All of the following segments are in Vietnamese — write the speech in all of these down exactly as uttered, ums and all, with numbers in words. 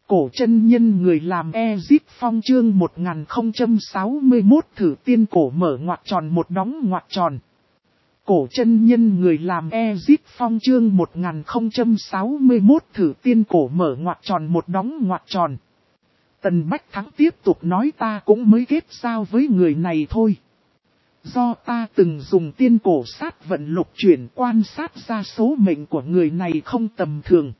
Cổ chân nhân người làm Ezip Phong chương một nghìn không trăm sáu mươi mốt thử tiên cổ mở ngoặc tròn một đóng ngoặc tròn. Cổ chân nhân người làm Ezip Phong chương một nghìn không trăm sáu mươi mốt thử tiên cổ mở ngoặc tròn một đóng ngoặc tròn. Tần Bách Thắng tiếp tục nói ta cũng mới kết giao với người này thôi. Do ta từng dùng tiên cổ sát vận lục chuyển quan sát ra số mệnh của người này không tầm thường.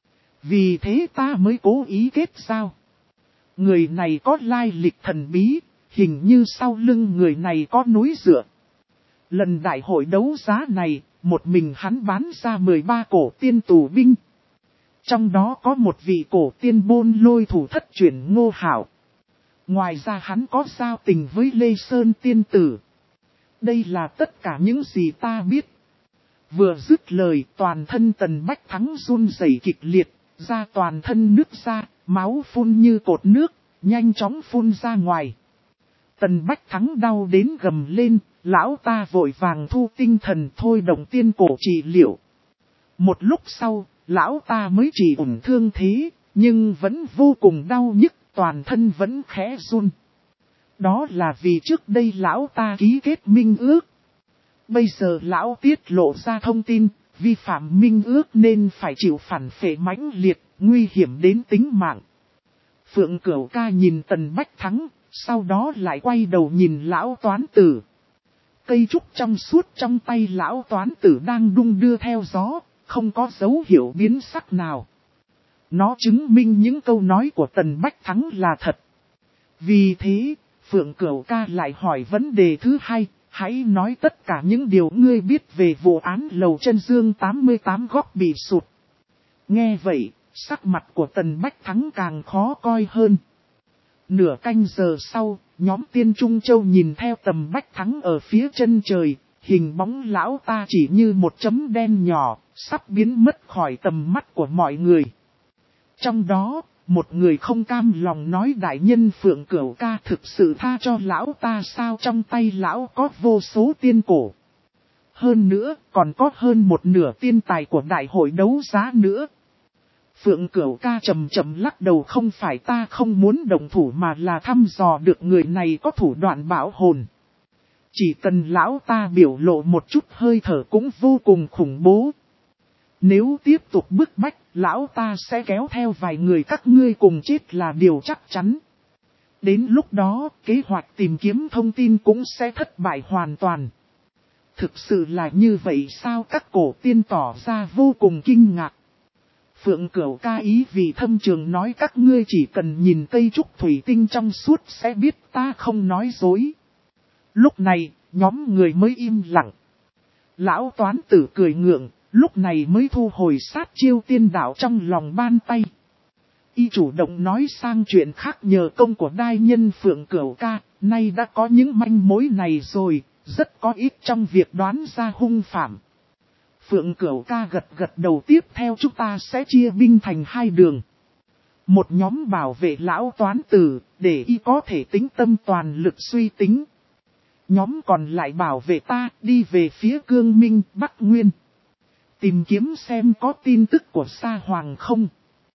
Vì thế ta mới cố ý kết giao. Người này có lai lịch thần bí, hình như sau lưng người này có núi dựa. Lần đại hội đấu giá này, một mình hắn bán ra mười ba cổ tiên tù binh. Trong đó có một vị cổ tiên Bôn Lôi thủ thất chuyển Ngô Hảo. Ngoài ra hắn có giao tình với Lê Sơn tiên tử. Đây là tất cả những gì ta biết. Vừa dứt lời, toàn thân Tần Bách Thắng run rẩy kịch liệt, ra toàn thân nước ra, máu phun như cột nước, nhanh chóng phun ra ngoài. Tần Bách Thắng đau đến gầm lên, lão ta vội vàng thu tinh thần thôi động tiên cổ trị liệu. Một lúc sau, lão ta mới chỉ ổn thương thế, nhưng vẫn vô cùng đau nhức, toàn thân vẫn khẽ run. Đó là vì trước đây lão ta ký kết minh ước. Bây giờ lão tiết lộ ra thông tin, vi phạm minh ước nên phải chịu phản phệ mãnh liệt, nguy hiểm đến tính mạng. Phượng Cửu Ca nhìn Tần Bách Thắng, sau đó lại quay đầu nhìn lão toán tử. Cây trúc trong suốt trong tay lão toán tử đang đung đưa theo gió, không có dấu hiệu biến sắc nào. Nó chứng minh những câu nói của Tần Bách Thắng là thật. Vì thế, Phượng Cửu Ca lại hỏi vấn đề thứ hai, hãy nói tất cả những điều ngươi biết về vụ án lầu chân dương tám mươi tám góc bị sụt. Nghe vậy, sắc mặt của Tần Bách Thắng càng khó coi hơn. Nửa canh giờ sau, nhóm Tiên Trung Châu nhìn theo Tần Bách Thắng ở phía chân trời, hình bóng lão ta chỉ như một chấm đen nhỏ, sắp biến mất khỏi tầm mắt của mọi người. Trong đó, một người không cam lòng nói đại nhân Phượng Cửu Ca thực sự tha cho lão ta sao, trong tay lão có vô số tiên cổ. Hơn nữa, còn có hơn một nửa tiên tài của đại hội đấu giá nữa. Phượng Cửu Ca chậm chậm lắc đầu, không phải ta không muốn động thủ mà là thăm dò được người này có thủ đoạn bảo hồn. Chỉ cần lão ta biểu lộ một chút hơi thở cũng vô cùng khủng bố. Nếu tiếp tục bức bách, lão ta sẽ kéo theo vài người các ngươi cùng chết là điều chắc chắn. Đến lúc đó, kế hoạch tìm kiếm thông tin cũng sẽ thất bại hoàn toàn. Thực sự là như vậy sao? Các cổ tiên tỏ ra vô cùng kinh ngạc. Phượng Cửu Ca ý vì thâm trường nói các ngươi chỉ cần nhìn cây trúc thủy tinh trong suốt sẽ biết ta không nói dối. Lúc này, nhóm người mới im lặng. Lão toán tử cười ngượng, lúc này mới thu hồi sát chiêu tiên đạo trong lòng ban tay. Y chủ động nói sang chuyện khác, nhờ công của đai nhân Phượng Cửu Ca, nay đã có những manh mối này rồi, rất có ích trong việc đoán ra hung phạm. Phượng Cửu Ca gật gật đầu, tiếp theo chúng ta sẽ chia binh thành hai đường. Một nhóm bảo vệ lão toán tử, để y có thể tính tâm toàn lực suy tính. Nhóm còn lại bảo vệ ta, đi về phía Cương Minh, Bắc Nguyên. Tìm kiếm xem có tin tức của Sa Hoàng không.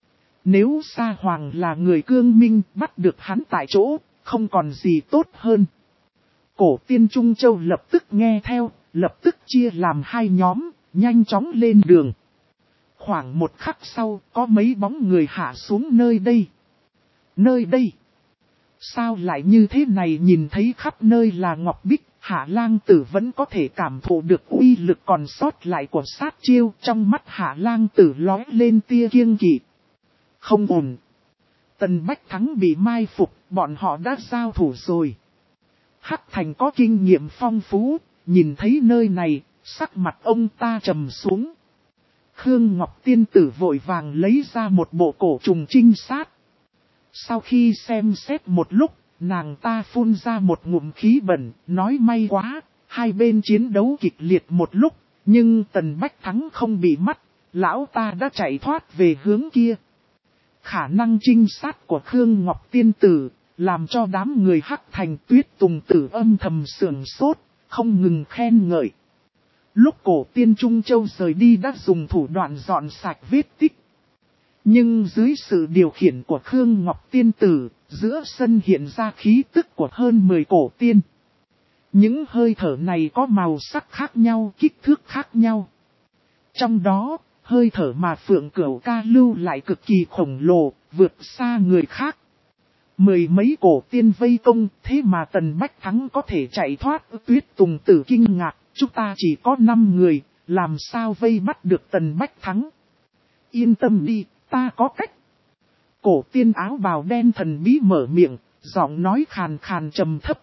Nếu Sa Hoàng là người Cương Minh, bắt được hắn tại chỗ, không còn gì tốt hơn. Cổ tiên Trung Châu lập tức nghe theo, lập tức chia làm hai nhóm, nhanh chóng lên đường. Khoảng một khắc sau, có mấy bóng người hạ xuống nơi đây. Nơi đây? Sao lại như thế này? Nhìn thấy khắp nơi là ngọc bích, Hạ Lang Tử vẫn có thể cảm thụ được uy lực còn sót lại của sát chiêu. Trong mắt Hạ Lang Tử lóe lên tia kiêng kỵ. Không ổn. Tần Bách Thắng bị mai phục, bọn họ đã giao thủ rồi. Hắc Thành có kinh nghiệm phong phú, nhìn thấy nơi này, sắc mặt ông ta trầm xuống. Khương Ngọc Tiên Tử vội vàng lấy ra một bộ cổ trùng trinh sát. Sau khi xem xét một lúc, nàng ta phun ra một ngụm khí bẩn, nói may quá, hai bên chiến đấu kịch liệt một lúc, nhưng Tần Bách Thắng không bị mất, lão ta đã chạy thoát về hướng kia. Khả năng trinh sát của Khương Ngọc Tiên Tử, làm cho đám người Hắc Thành Tuyết Tùng Tử âm thầm sườn sốt, không ngừng khen ngợi. Lúc cổ tiên Trung Châu rời đi đã dùng thủ đoạn dọn sạch vết tích. Nhưng dưới sự điều khiển của Khương Ngọc Tiên Tử, giữa sân hiện ra khí tức của hơn mười cổ tiên. Những hơi thở này có màu sắc khác nhau, kích thước khác nhau. Trong đó, hơi thở mà Phượng Cửu Ca lưu lại cực kỳ khổng lồ, vượt xa người khác. Mười mấy cổ tiên vây công, thế mà Tần Bách Thắng có thể chạy thoát. Tuyết Tùng Tử kinh ngạc, chúng ta chỉ có năm người, làm sao vây bắt được Tần Bách Thắng. Yên tâm đi, ta có cách. Cổ tiên áo bào đen thần bí mở miệng, giọng nói khàn khàn trầm thấp.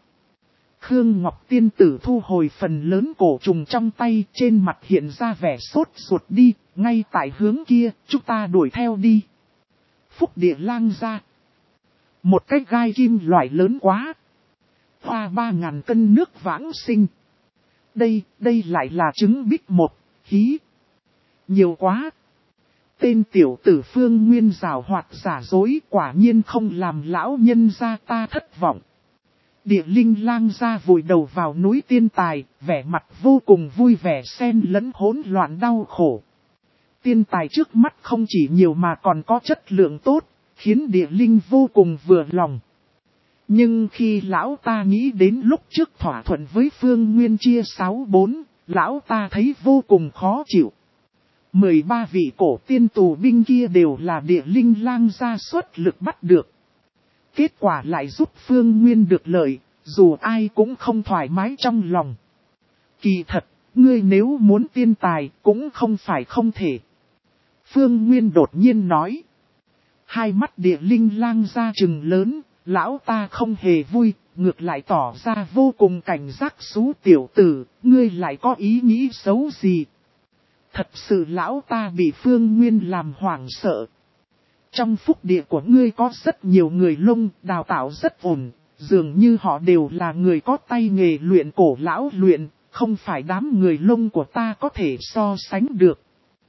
Khương Ngọc Tiên Tử thu hồi phần lớn cổ trùng trong tay, trên mặt hiện ra vẻ sốt ruột đi, ngay tại hướng kia, chúng ta đuổi theo đi. Phúc địa lang ra. Một cái gai kim loại lớn quá. Hoa ba ngàn cân nước vãng sinh. Đây, đây lại là trứng bích một, hí. Nhiều quá. Tên tiểu tử Phương Nguyên rào hoạt giả dối, quả nhiên không làm lão nhân gia ta thất vọng. Địa linh lang ra vùi đầu vào núi tiên tài, vẻ mặt vô cùng vui vẻ xen lẫn hỗn loạn đau khổ. Tiên tài trước mắt không chỉ nhiều mà còn có chất lượng tốt, khiến địa linh vô cùng vừa lòng. Nhưng khi lão ta nghĩ đến lúc trước thỏa thuận với Phương Nguyên chia sáu bốn, lão ta thấy vô cùng khó chịu. mười ba vị cổ tiên tù binh kia đều là địa linh lang ra xuất lực bắt được. Kết quả lại giúp Phương Nguyên được lợi, dù ai cũng không thoải mái trong lòng. Kỳ thật, ngươi nếu muốn tiên tài cũng không phải không thể. Phương Nguyên đột nhiên nói. Hai mắt địa linh lang ra trừng lớn, lão ta không hề vui, ngược lại tỏ ra vô cùng cảnh giác. Xú tiểu tử, ngươi lại có ý nghĩ xấu gì? Thật sự lão ta bị Phương Nguyên làm hoảng sợ. Trong phúc địa của ngươi có rất nhiều người lông, đào tạo rất ổn, dường như họ đều là người có tay nghề luyện cổ lão luyện, không phải đám người lông của ta có thể so sánh được.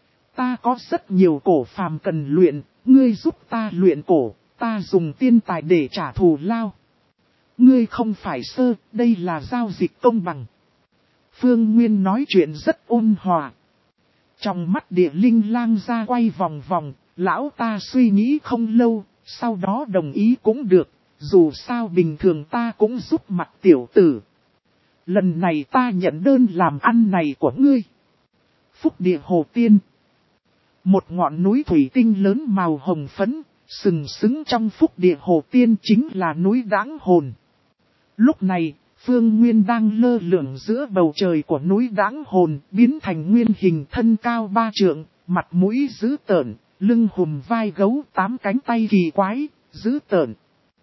Ta có rất nhiều cổ phàm cần luyện, ngươi giúp ta luyện cổ, ta dùng tiên tài để trả thù lao. Ngươi không phải sơ, đây là giao dịch công bằng. Phương Nguyên nói chuyện rất ôn hòa. Trong mắt địa linh lang ra quay vòng vòng, lão ta suy nghĩ không lâu, sau đó đồng ý cũng được, dù sao bình thường ta cũng giúp mặt tiểu tử. Lần này ta nhận đơn làm ăn này của ngươi. Phúc địa hồ tiên. Một ngọn núi thủy tinh lớn màu hồng phấn, sừng sững trong phúc địa hồ tiên chính là núi Đãng Hồn. Lúc này, Phương Nguyên đang lơ lửng giữa bầu trời của núi Đãng Hồn, biến thành nguyên hình thân cao ba trượng, mặt mũi dữ tợn, lưng hùm vai gấu, tám cánh tay kỳ quái, dữ tợn.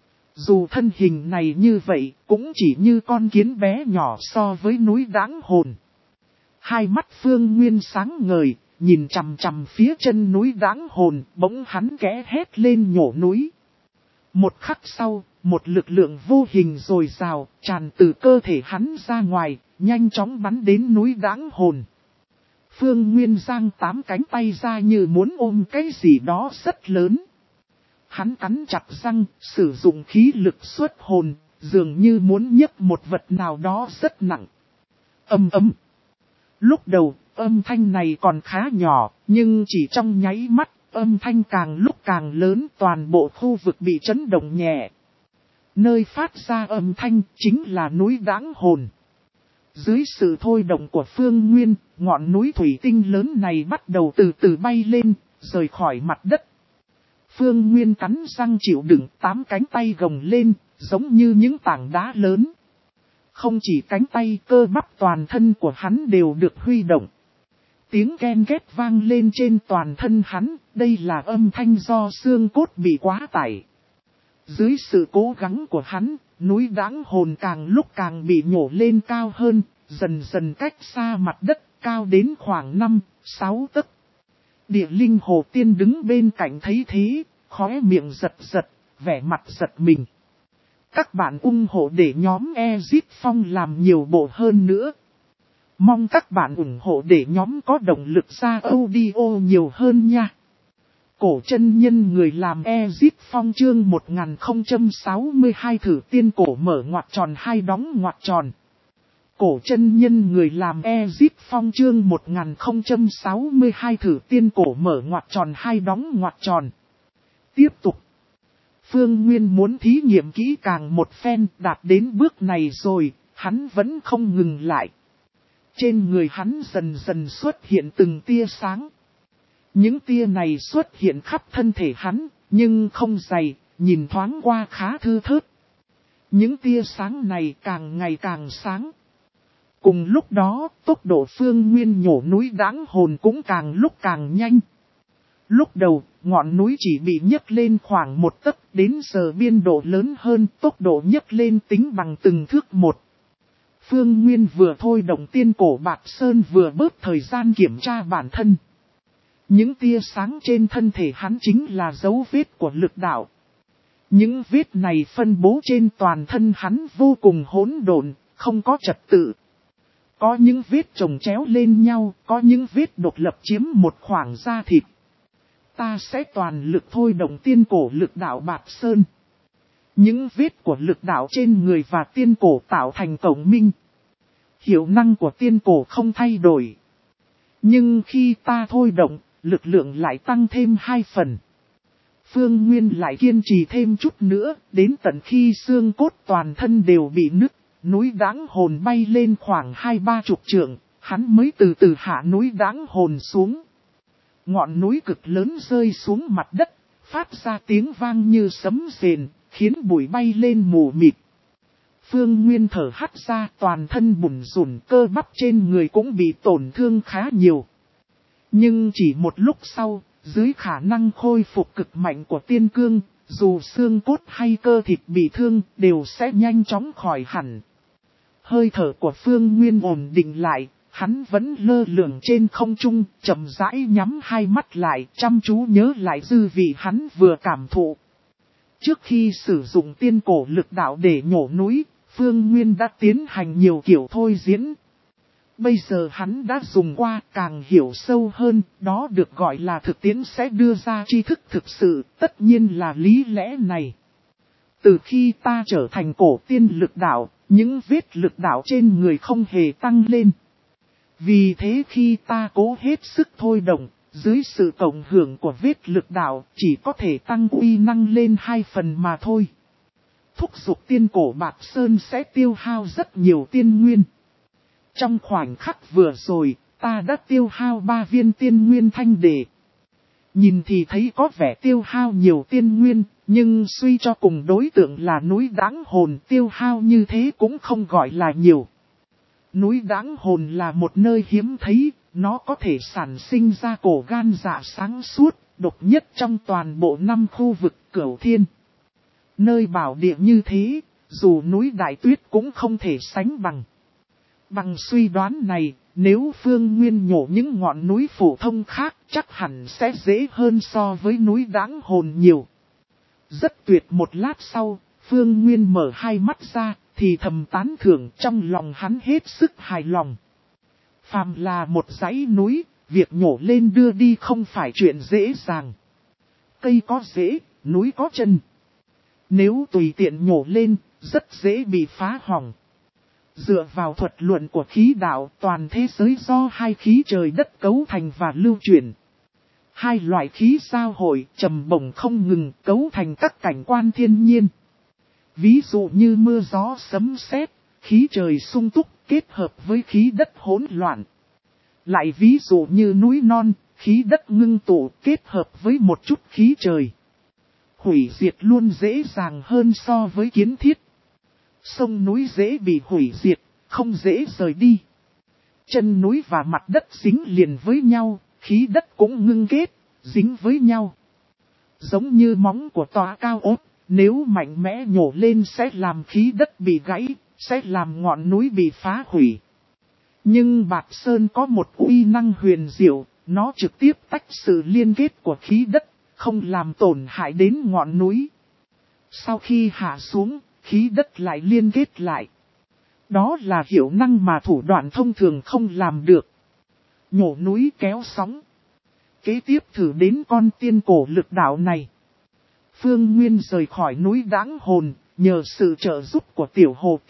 Dù thân hình này như vậy, cũng chỉ như con kiến bé nhỏ so với núi Đãng Hồn. Hai mắt Phương Nguyên sáng ngời, nhìn chằm chằm phía chân núi Đãng Hồn, bỗng hắn khẽ hét lên nhổ núi. Một khắc sau, một lực lượng vô hình dồi dào, tràn từ cơ thể hắn ra ngoài, nhanh chóng bắn đến núi Đãng Hồn. Phương Nguyên giang tám cánh tay ra như muốn ôm cái gì đó rất lớn. Hắn cắn chặt răng, sử dụng khí lực xuất hồn, dường như muốn nhấc một vật nào đó rất nặng. Âm ấm. Lúc đầu, âm thanh này còn khá nhỏ, nhưng chỉ trong nháy mắt, âm thanh càng lúc càng lớn, toàn bộ khu vực bị chấn động nhẹ. Nơi phát ra âm thanh chính là núi Đãng Hồn. Dưới sự thôi động của Phương Nguyên, ngọn núi thủy tinh lớn này bắt đầu từ từ bay lên, rời khỏi mặt đất. Phương Nguyên cắn răng chịu đựng, tám cánh tay gồng lên, giống như những tảng đá lớn. Không chỉ cánh tay, cơ bắp toàn thân của hắn đều được huy động. Tiếng ken két vang lên trên toàn thân hắn, đây là âm thanh do xương cốt bị quá tải. Dưới sự cố gắng của hắn, núi Đãng Hồn càng lúc càng bị nhổ lên cao hơn, dần dần cách xa mặt đất, cao đến khoảng năm, sáu tấc. Địa linh hồ tiên đứng bên cạnh thấy thế, khóe miệng giật giật, vẻ mặt giật mình. Các bạn ủng hộ để nhóm Exit Phong làm nhiều bộ hơn nữa. Mong các bạn ủng hộ để nhóm có động lực ra audio nhiều hơn nha. Cổ chân nhân người làm Exit Phong chương một nghìn không trăm sáu mươi hai thử tiên cổ mở ngoặc tròn hai đóng ngoặc tròn. Cổ chân nhân người làm Ezip Phong chương một nghìn không trăm sáu mươi hai thử tiên cổ mở ngoặc tròn hai đóng ngoặc tròn. Tiếp tục. Phương Nguyên muốn thí nghiệm kỹ càng một phen, đạt đến bước này rồi, hắn vẫn không ngừng lại. Trên người hắn dần dần xuất hiện từng tia sáng. Những tia này xuất hiện khắp thân thể hắn, nhưng không dày, nhìn thoáng qua khá thư thớt. Những tia sáng này càng ngày càng sáng. Cùng lúc đó, tốc độ Phương Nguyên nhổ núi Đáng Hồn cũng càng lúc càng nhanh. Lúc đầu, ngọn núi chỉ bị nhấc lên khoảng một tấc, đến giờ biên độ lớn hơn, tốc độ nhấc lên tính bằng từng thước một. Phương Nguyên vừa thôi động tiên cổ Bạt Sơn vừa bớt thời gian kiểm tra bản thân. Những tia sáng trên thân thể hắn chính là dấu vết của lực đạo. Những vết này phân bố trên toàn thân hắn vô cùng hỗn độn, không có trật tự. Có những vết chồng chéo lên nhau, có những vết độc lập chiếm một khoảng da thịt. Ta sẽ toàn lực thôi động tiên cổ lực đạo Bạt Sơn. Những vết của lực đạo trên người và tiên cổ tạo thành tổng minh. Hiệu năng của tiên cổ không thay đổi. Nhưng khi ta thôi động, lực lượng lại tăng thêm hai phần. Phương Nguyên lại kiên trì thêm chút nữa, đến tận khi xương cốt toàn thân đều bị nứt, núi Đáng Hồn bay lên khoảng hai ba chục trượng, hắn mới từ từ hạ núi Đáng Hồn xuống. Ngọn núi cực lớn rơi xuống mặt đất, phát ra tiếng vang như sấm rền, khiến bụi bay lên mù mịt. Phương Nguyên thở hắt ra, toàn thân bủn rủn, cơ bắp trên người cũng bị tổn thương khá nhiều. Nhưng chỉ một lúc sau, dưới khả năng khôi phục cực mạnh của tiên cương, dù xương cốt hay cơ thịt bị thương đều sẽ nhanh chóng khỏi hẳn. Hơi thở của Phương Nguyên ổn định lại, hắn vẫn lơ lửng trên không trung, chậm rãi nhắm hai mắt lại, chăm chú nhớ lại dư vị hắn vừa cảm thụ. Trước khi sử dụng tiên cổ lực đạo để nhổ núi, Phương Nguyên đã tiến hành nhiều kiểu thôi diễn. Bây giờ hắn đã dùng qua, càng hiểu sâu hơn, đó được gọi là thực tiễn sẽ đưa ra tri thức thực sự, tất nhiên là lý lẽ này. Từ khi ta trở thành cổ tiên lực đạo, những vết lực đạo trên người không hề tăng lên. Vì thế khi ta cố hết sức thôi động, dưới sự cộng hưởng của vết lực đạo, chỉ có thể tăng uy năng lên hai phần mà thôi. Thúc giục tiên cổ Bạt Sơn sẽ tiêu hao rất nhiều tiên nguyên. Trong khoảnh khắc vừa rồi, ta đã tiêu hao ba viên tiên nguyên thanh đề. Nhìn thì thấy có vẻ tiêu hao nhiều tiên nguyên, nhưng suy cho cùng đối tượng là núi Đáng Hồn, tiêu hao như thế cũng không gọi là nhiều. Núi Đáng Hồn là một nơi hiếm thấy, nó có thể sản sinh ra cổ gan dạ sáng suốt, độc nhất trong toàn bộ năm khu vực Cửu Thiên. Nơi bảo địa như thế, dù núi Đại Tuyết cũng không thể sánh bằng. Bằng suy đoán này, nếu Phương Nguyên nhổ những ngọn núi phổ thông khác chắc hẳn sẽ dễ hơn so với núi Đáng Hồn nhiều. Rất tuyệt, một lát sau, Phương Nguyên mở hai mắt ra, thì thầm tán thưởng, trong lòng hắn hết sức hài lòng. Phàm là một dãy núi, việc nhổ lên đưa đi không phải chuyện dễ dàng. Cây có rễ, núi có chân. Nếu tùy tiện nhổ lên, rất dễ bị phá hỏng. Dựa vào thuật luận của khí đạo, toàn thế giới do hai khí trời đất cấu thành và lưu chuyển. Hai loại khí giao hội, trầm bổng không ngừng, cấu thành các cảnh quan thiên nhiên. Ví dụ như mưa gió sấm sét, khí trời sung túc kết hợp với khí đất hỗn loạn. Lại ví dụ như núi non, khí đất ngưng tụ kết hợp với một chút khí trời. Hủy diệt luôn dễ dàng hơn so với kiến thiết. Sông núi dễ bị hủy diệt, không dễ rời đi. Chân núi và mặt đất dính liền với nhau, khí đất cũng ngưng kết, dính với nhau. Giống như móng của tòa cao ốt, nếu mạnh mẽ nhổ lên sẽ làm khí đất bị gãy, sẽ làm ngọn núi bị phá hủy. Nhưng Bạt Sơn có một uy năng huyền diệu, nó trực tiếp tách sự liên kết của khí đất, không làm tổn hại đến ngọn núi. Sau khi hạ xuống, khí đất lại liên kết lại. Đó là hiệu năng mà thủ đoạn thông thường không làm được. Nhổ núi kéo sóng. Kế tiếp thử đến con tiên cổ lực đạo này. Phương Nguyên rời khỏi núi Đáng Hồn, nhờ sự trợ giúp của tiểu hồ tiên,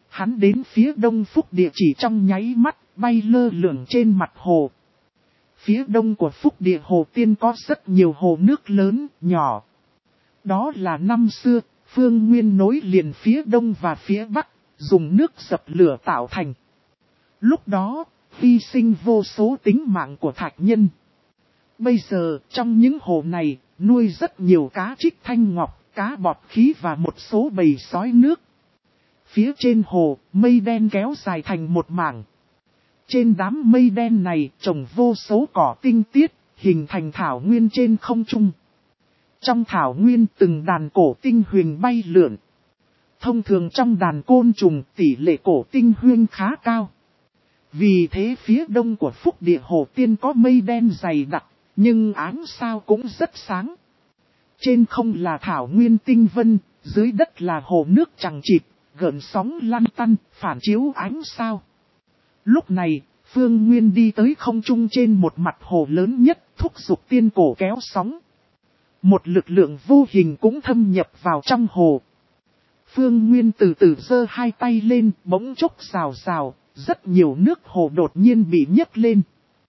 Hắn đến phía đông phúc địa chỉ trong nháy mắt, bay lơ lửng trên mặt hồ. Phía đông của phúc địa hồ tiên có rất nhiều hồ nước lớn, nhỏ. Đó là năm xưa, Phương Nguyên nối liền phía đông và phía bắc, dùng nước dập lửa tạo thành. Lúc đó, hy sinh vô số tính mạng của thạch nhân. Bây giờ, trong những hồ này, nuôi rất nhiều cá trích thanh ngọc, cá bọt khí và một số bầy sói nước. Phía trên hồ, mây đen kéo dài thành một mảng. Trên đám mây đen này trồng vô số cỏ tinh tiết, hình thành thảo nguyên trên không trung. Trong thảo nguyên từng đàn cổ tinh huyền bay lượn. Thông thường trong đàn côn trùng tỷ lệ cổ tinh huyên khá cao. Vì thế phía đông của phúc địa hồ tiên có mây đen dày đặc, nhưng áng sao cũng rất sáng. Trên không là thảo nguyên tinh vân, dưới đất là hồ nước chằng chịt, gợn sóng lăn tăn, phản chiếu ánh sao. Lúc này, Phương Nguyên đi tới không trung trên một mặt hồ lớn nhất, thúc giục tiên cổ kéo sóng. Một lực lượng vô hình cũng thâm nhập vào trong hồ. Phương Nguyên từ từ giơ hai tay lên, bỗng chốc rào rào, rất nhiều nước hồ đột nhiên bị nhấc lên.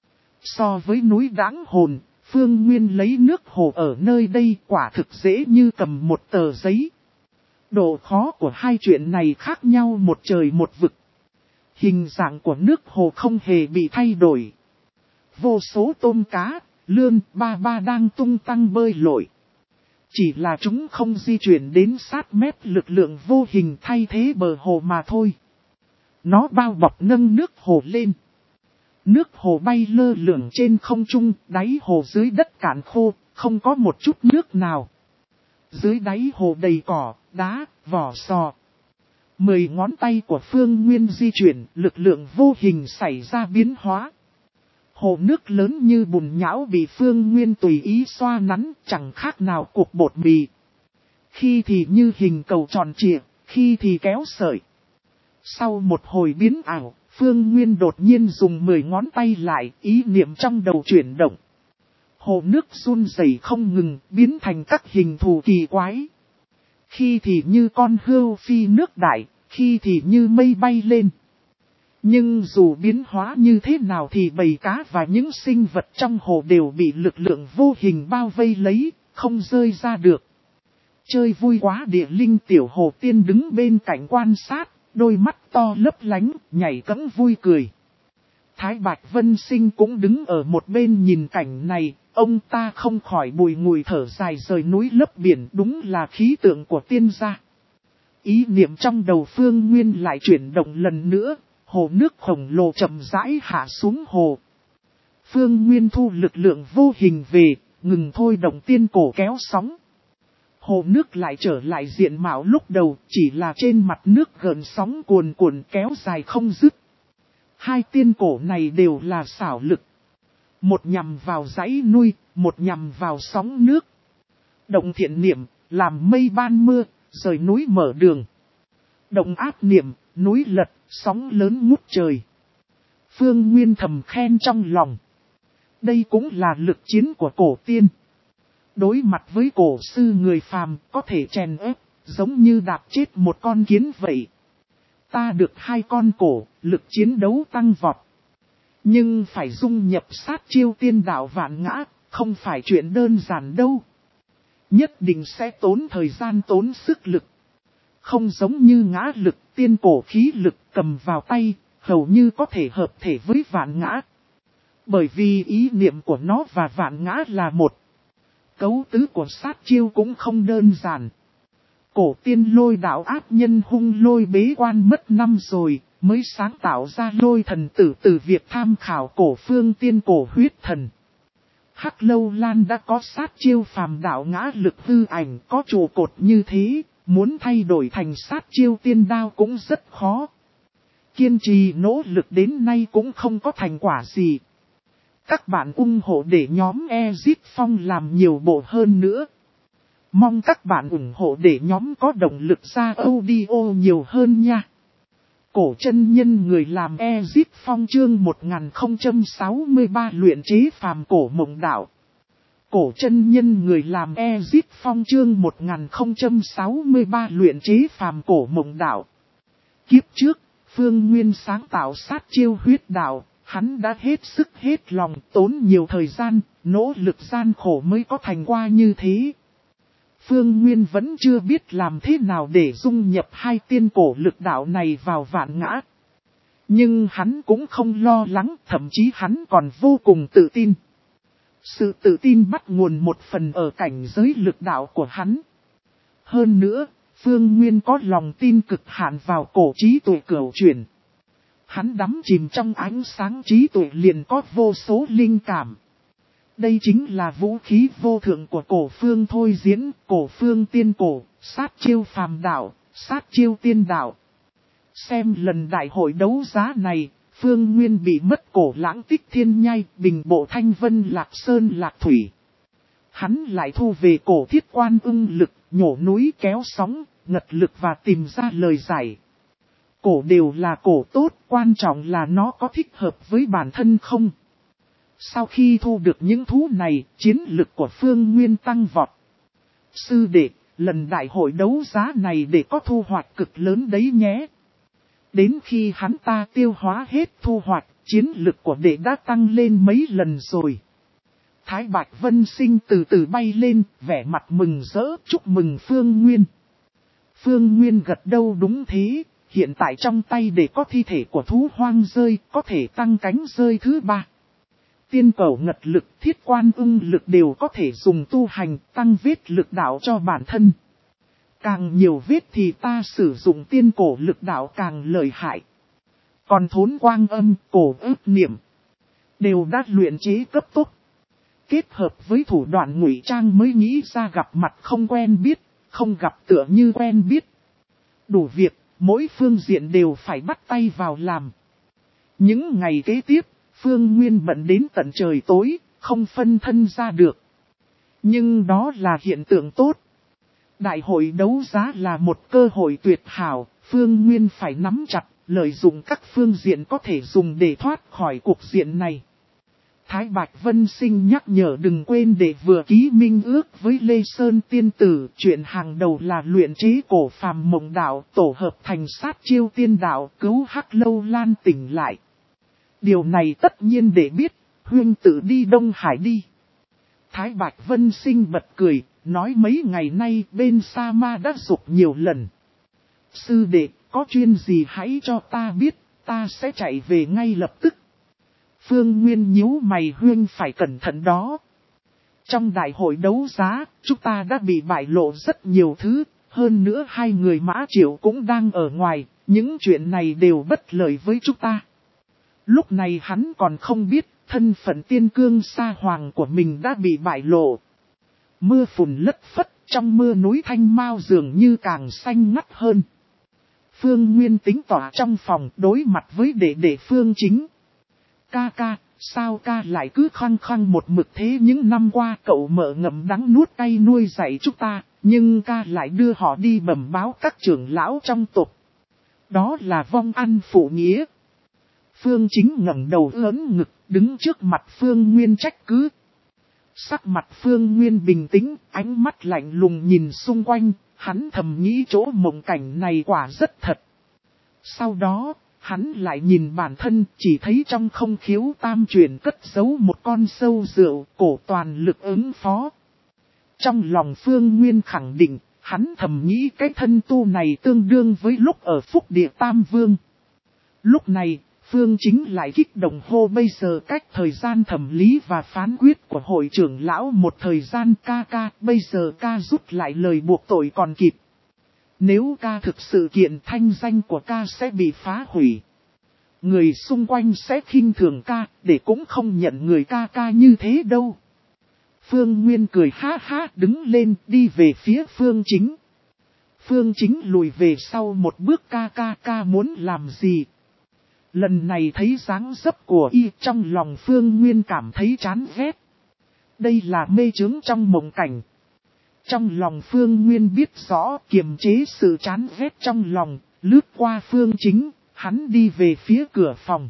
So với núi Đáng Hồn, Phương Nguyên lấy nước hồ ở nơi đây quả thực dễ như cầm một tờ giấy. Độ khó của hai chuyện này khác nhau một trời một vực. Hình dạng của nước hồ không hề bị thay đổi. Vô số tôm cá, lươn, ba ba đang tung tăng bơi lội. Chỉ là chúng không di chuyển đến sát mép lực lượng vô hình thay thế bờ hồ mà thôi. Nó bao bọc nâng nước hồ lên. Nước hồ bay lơ lửng trên không trung, đáy hồ dưới đất cạn khô, không có một chút nước nào. Dưới đáy hồ đầy cỏ, đá, vỏ sò. Mười ngón tay của Phương Nguyên di chuyển, lực lượng vô hình xảy ra biến hóa. Hồ nước lớn như bùn nhão bị Phương Nguyên tùy ý xoa nắn, chẳng khác nào cục bột mì. Khi thì như hình cầu tròn trịa, khi thì kéo sợi. Sau một hồi biến ảo, Phương Nguyên đột nhiên dùng mười ngón tay lại, ý niệm trong đầu chuyển động. Hồ nước run rẩy không ngừng, biến thành các hình thù kỳ quái. Khi thì như con hươu phi nước đại, khi thì như mây bay lên. Nhưng dù biến hóa như thế nào thì bầy cá và những sinh vật trong hồ đều bị lực lượng vô hình bao vây lấy, không rơi ra được. Chơi vui quá, địa linh tiểu hồ tiên đứng bên cạnh quan sát, đôi mắt to lấp lánh, nhảy cẫng vui cười. Thái Bạch Vân Sinh cũng đứng ở một bên nhìn cảnh này, ông ta không khỏi bùi ngùi thở dài, rời núi lấp biển, đúng là khí tượng của tiên gia. Ý niệm trong đầu Phương Nguyên lại chuyển động lần nữa, hồ nước khổng lồ chậm rãi hạ xuống hồ. Phương Nguyên thu lực lượng vô hình về, ngừng thôi động tiên cổ kéo sóng. Hồ nước lại trở lại diện mạo lúc đầu, chỉ là trên mặt nước gợn sóng cuồn cuộn kéo dài không dứt. Hai tiên cổ này đều là xảo lực. Một nhằm vào dãy nuôi, một nhằm vào sóng nước. Động thiện niệm, làm mây ban mưa, rời núi mở đường. Động ác niệm, núi lật, sóng lớn ngút trời. Phương Nguyên thầm khen trong lòng. Đây cũng là lực chiến của cổ tiên. Đối mặt với cổ sư người phàm có thể chèn ép, giống như đạp chết một con kiến vậy. Ta được hai con cổ, lực chiến đấu tăng vọt. Nhưng phải dung nhập sát chiêu tiên đạo vạn ngã, không phải chuyện đơn giản đâu. Nhất định sẽ tốn thời gian tốn sức lực. Không giống như ngã lực, tiên cổ khí lực cầm vào tay, hầu như có thể hợp thể với vạn ngã. Bởi vì ý niệm của nó và vạn ngã là một. Cấu tứ của sát chiêu cũng không đơn giản. Cổ tiên lôi đạo ác nhân hung lôi bế quan mất năm rồi, mới sáng tạo ra lôi thần tử từ việc tham khảo cổ phương tiên cổ huyết thần. Hắc Lâu Lan đã có sát chiêu phàm đạo ngã lực hư ảnh có trụ cột như thế, muốn thay đổi thành sát chiêu tiên đao cũng rất khó. Kiên trì nỗ lực đến nay cũng không có thành quả gì. Các bạn ủng hộ để nhóm Exit Phong làm nhiều bộ hơn nữa. Mong các bạn ủng hộ để nhóm có động lực ra audio nhiều hơn nha. Cổ chân nhân người làm Exit Phong chương một nghìn không trăm sáu mươi ba luyện chế phàm cổ mộng đạo. Cổ chân nhân người làm Exit Phong chương một nghìn không trăm sáu mươi ba luyện chế phàm cổ mộng đạo. Kiếp trước, Phương Nguyên sáng tạo sát chiêu huyết đạo, hắn đã hết sức hết lòng tốn nhiều thời gian, nỗ lực gian khổ mới có thành quả như thế. Phương Nguyên vẫn chưa biết làm thế nào để dung nhập hai tiên cổ lực đạo này vào vạn ngã. Nhưng hắn cũng không lo lắng, thậm chí hắn còn vô cùng tự tin. Sự tự tin bắt nguồn một phần ở cảnh giới lực đạo của hắn. Hơn nữa, Phương Nguyên có lòng tin cực hạn vào cổ trí tuệ cửu chuyển. Hắn đắm chìm trong ánh sáng trí tuệ liền có vô số linh cảm. Đây chính là vũ khí vô thượng của cổ phương thôi diễn, cổ phương tiên cổ, sát chiêu phàm đạo, sát chiêu tiên đạo. Xem lần đại hội đấu giá này, Phương Nguyên bị mất cổ lãng tích thiên nhai, bình bộ thanh vân lạc sơn lạc thủy. Hắn lại thu về cổ thiết quan ưng lực, nhổ núi kéo sóng, ngật lực và tìm ra lời giải. Cổ đều là cổ tốt, quan trọng là nó có thích hợp với bản thân không. Sau khi thu được những thú này, chiến lực của Phương Nguyên tăng vọt. Sư đệ, lần đại hội đấu giá này để có thu hoạch cực lớn đấy nhé. Đến khi hắn ta tiêu hóa hết thu hoạch, chiến lực của đệ đã tăng lên mấy lần rồi. Thái Bạch Vân Sinh từ từ bay lên, vẻ mặt mừng rỡ, chúc mừng Phương Nguyên. Phương Nguyên gật đầu đúng thế, hiện tại trong tay để có thi thể của thú hoang rơi, có thể tăng cánh rơi thứ ba. Tiên cẩu ngật lực, thiết quan ưng lực đều có thể dùng tu hành, tăng vết lực đạo cho bản thân. Càng nhiều vết thì ta sử dụng tiên cổ lực đạo càng lợi hại. Còn thốn quang âm, cổ ức niệm, đều đã luyện chế cấp tốc. Kết hợp với thủ đoạn ngụy trang mới nghĩ ra gặp mặt không quen biết, không gặp tựa như quen biết. Đủ việc, mỗi phương diện đều phải bắt tay vào làm. Những ngày kế tiếp, Phương Nguyên bận đến tận trời tối, không phân thân ra được. Nhưng đó là hiện tượng tốt. Đại hội đấu giá là một cơ hội tuyệt hảo, Phương Nguyên phải nắm chặt, lợi dụng các phương diện có thể dùng để thoát khỏi cuộc diện này. Thái Bạch Vân Sinh nhắc nhở đừng quên để vừa ký minh ước với Lê Sơn Tiên Tử, chuyện hàng đầu là luyện chế cổ phàm mộng đạo, tổ hợp thành sát chiêu tiên đạo, cứu Hắc Lâu Lan tỉnh lại. Điều này tất nhiên để biết, huyên tự đi Đông Hải đi. Thái Bạch Vân Sinh bật cười, nói mấy ngày nay bên Sa Ma đã dục nhiều lần. Sư đệ, có chuyên gì hãy cho ta biết, ta sẽ chạy về ngay lập tức. Phương Nguyên nhíu mày huyên phải cẩn thận đó. Trong đại hội đấu giá, chúng ta đã bị bại lộ rất nhiều thứ, hơn nữa hai người Mã Triệu cũng đang ở ngoài, những chuyện này đều bất lợi với chúng ta. Lúc này hắn còn không biết, thân phận tiên cương sa hoàng của mình đã bị bại lộ. Mưa phùn lất phất, trong mưa núi Thanh Mao dường như càng xanh ngắt hơn. Phương Nguyên tính tỏa trong phòng đối mặt với đệ đệ Phương Chính. Ca ca, sao ca lại cứ khăng khăng một mực thế, những năm qua cậu mợ ngậm đắng nuốt cay nuôi dạy chúng ta, nhưng ca lại đưa họ đi bẩm báo các trưởng lão trong tộc. Đó là vong ăn phụ nghĩa. Phương Chính ngẩng đầu ớn ngực, đứng trước mặt Phương Nguyên trách cứ. Sắc mặt Phương Nguyên bình tĩnh, ánh mắt lạnh lùng nhìn xung quanh, hắn thầm nghĩ chỗ mộng cảnh này quả rất thật. Sau đó, hắn lại nhìn bản thân, chỉ thấy trong không khiếu tam chuyển cất giấu một con sâu rượu, cổ toàn lực ứng phó. Trong lòng Phương Nguyên khẳng định, hắn thầm nghĩ cái thân tu này tương đương với lúc ở Phúc Địa Tam Vương. Lúc này, Phương Chính lại kích động hô bây giờ cách thời gian thẩm lý và phán quyết của hội trưởng lão một thời gian ca ca, bây giờ ca rút lại lời buộc tội còn kịp. Nếu ca thực sự kiện thanh danh của ca sẽ bị phá hủy. Người xung quanh sẽ khinh thường ca, để cũng không nhận người ca ca như thế đâu. Phương Nguyên cười ha ha đứng lên đi về phía Phương Chính. Phương Chính lùi về sau một bước ca ca ca muốn làm gì. Lần này thấy dáng dấp của y trong lòng Phương Nguyên cảm thấy chán ghét. Đây là mê chướng trong mộng cảnh. Trong lòng Phương Nguyên biết rõ kiềm chế sự chán ghét trong lòng, lướt qua Phương Chính, hắn đi về phía cửa phòng.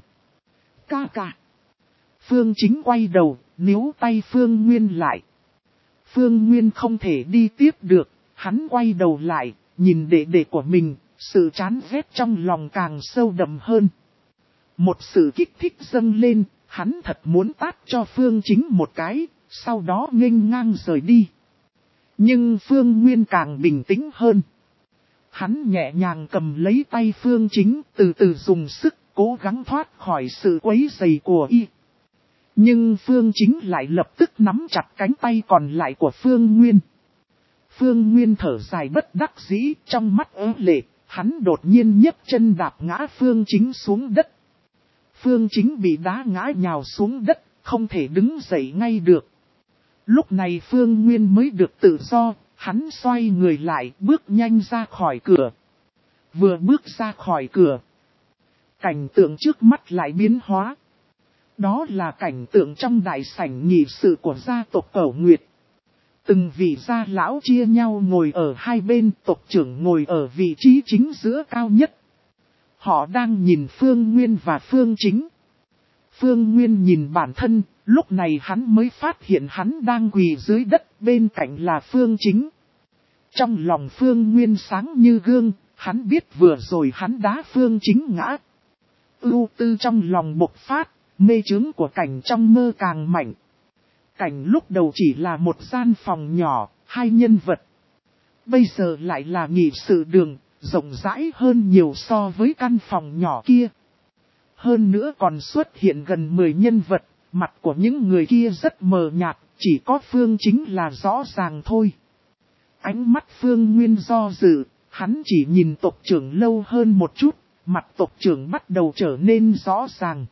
Ca ca. Phương Chính quay đầu, níu tay Phương Nguyên lại. Phương Nguyên không thể đi tiếp được, hắn quay đầu lại, nhìn đệ đệ của mình, Sự chán ghét trong lòng càng sâu đậm hơn. Một sự kích thích dâng lên, hắn thật muốn tát cho Phương Chính một cái, sau đó nghênh ngang rời đi. Nhưng Phương Nguyên càng bình tĩnh hơn. Hắn nhẹ nhàng cầm lấy tay Phương Chính, từ từ dùng sức, cố gắng thoát khỏi sự quấy rầy của y. Nhưng Phương Chính lại lập tức nắm chặt cánh tay còn lại của Phương Nguyên. Phương Nguyên thở dài bất đắc dĩ, trong mắt ớ lệ, hắn đột nhiên nhấc chân đạp ngã Phương Chính xuống đất. Phương Chính bị đá ngã nhào xuống đất, không thể đứng dậy ngay được. Lúc này Phương Nguyên mới được tự do, hắn xoay người lại, bước nhanh ra khỏi cửa. Vừa bước ra khỏi cửa, cảnh tượng trước mắt lại biến hóa. Đó là cảnh tượng trong đại sảnh nghị sự của gia tộc Cẩu Nguyệt. Từng vị gia lão chia nhau ngồi ở hai bên, tộc trưởng ngồi ở vị trí chính giữa cao nhất. Họ đang nhìn Phương Nguyên và Phương Chính. Phương Nguyên nhìn bản thân, lúc này hắn mới phát hiện hắn đang quỳ dưới đất, bên cạnh là Phương Chính. Trong lòng Phương Nguyên sáng như gương, hắn biết vừa rồi hắn đá Phương Chính ngã. Ưu tư trong lòng bộc phát, mê chướng của cảnh trong mơ càng mạnh. Cảnh lúc đầu chỉ là một gian phòng nhỏ, hai nhân vật. Bây giờ lại là nghị sự đường, rộng rãi hơn nhiều so với căn phòng nhỏ kia. Hơn nữa còn xuất hiện gần mười nhân vật, mặt của những người kia rất mờ nhạt, chỉ có Phương Chính là rõ ràng thôi. Ánh mắt Phương Nguyên do dự, hắn chỉ nhìn tộc trưởng lâu hơn một chút, mặt tộc trưởng bắt đầu trở nên rõ ràng.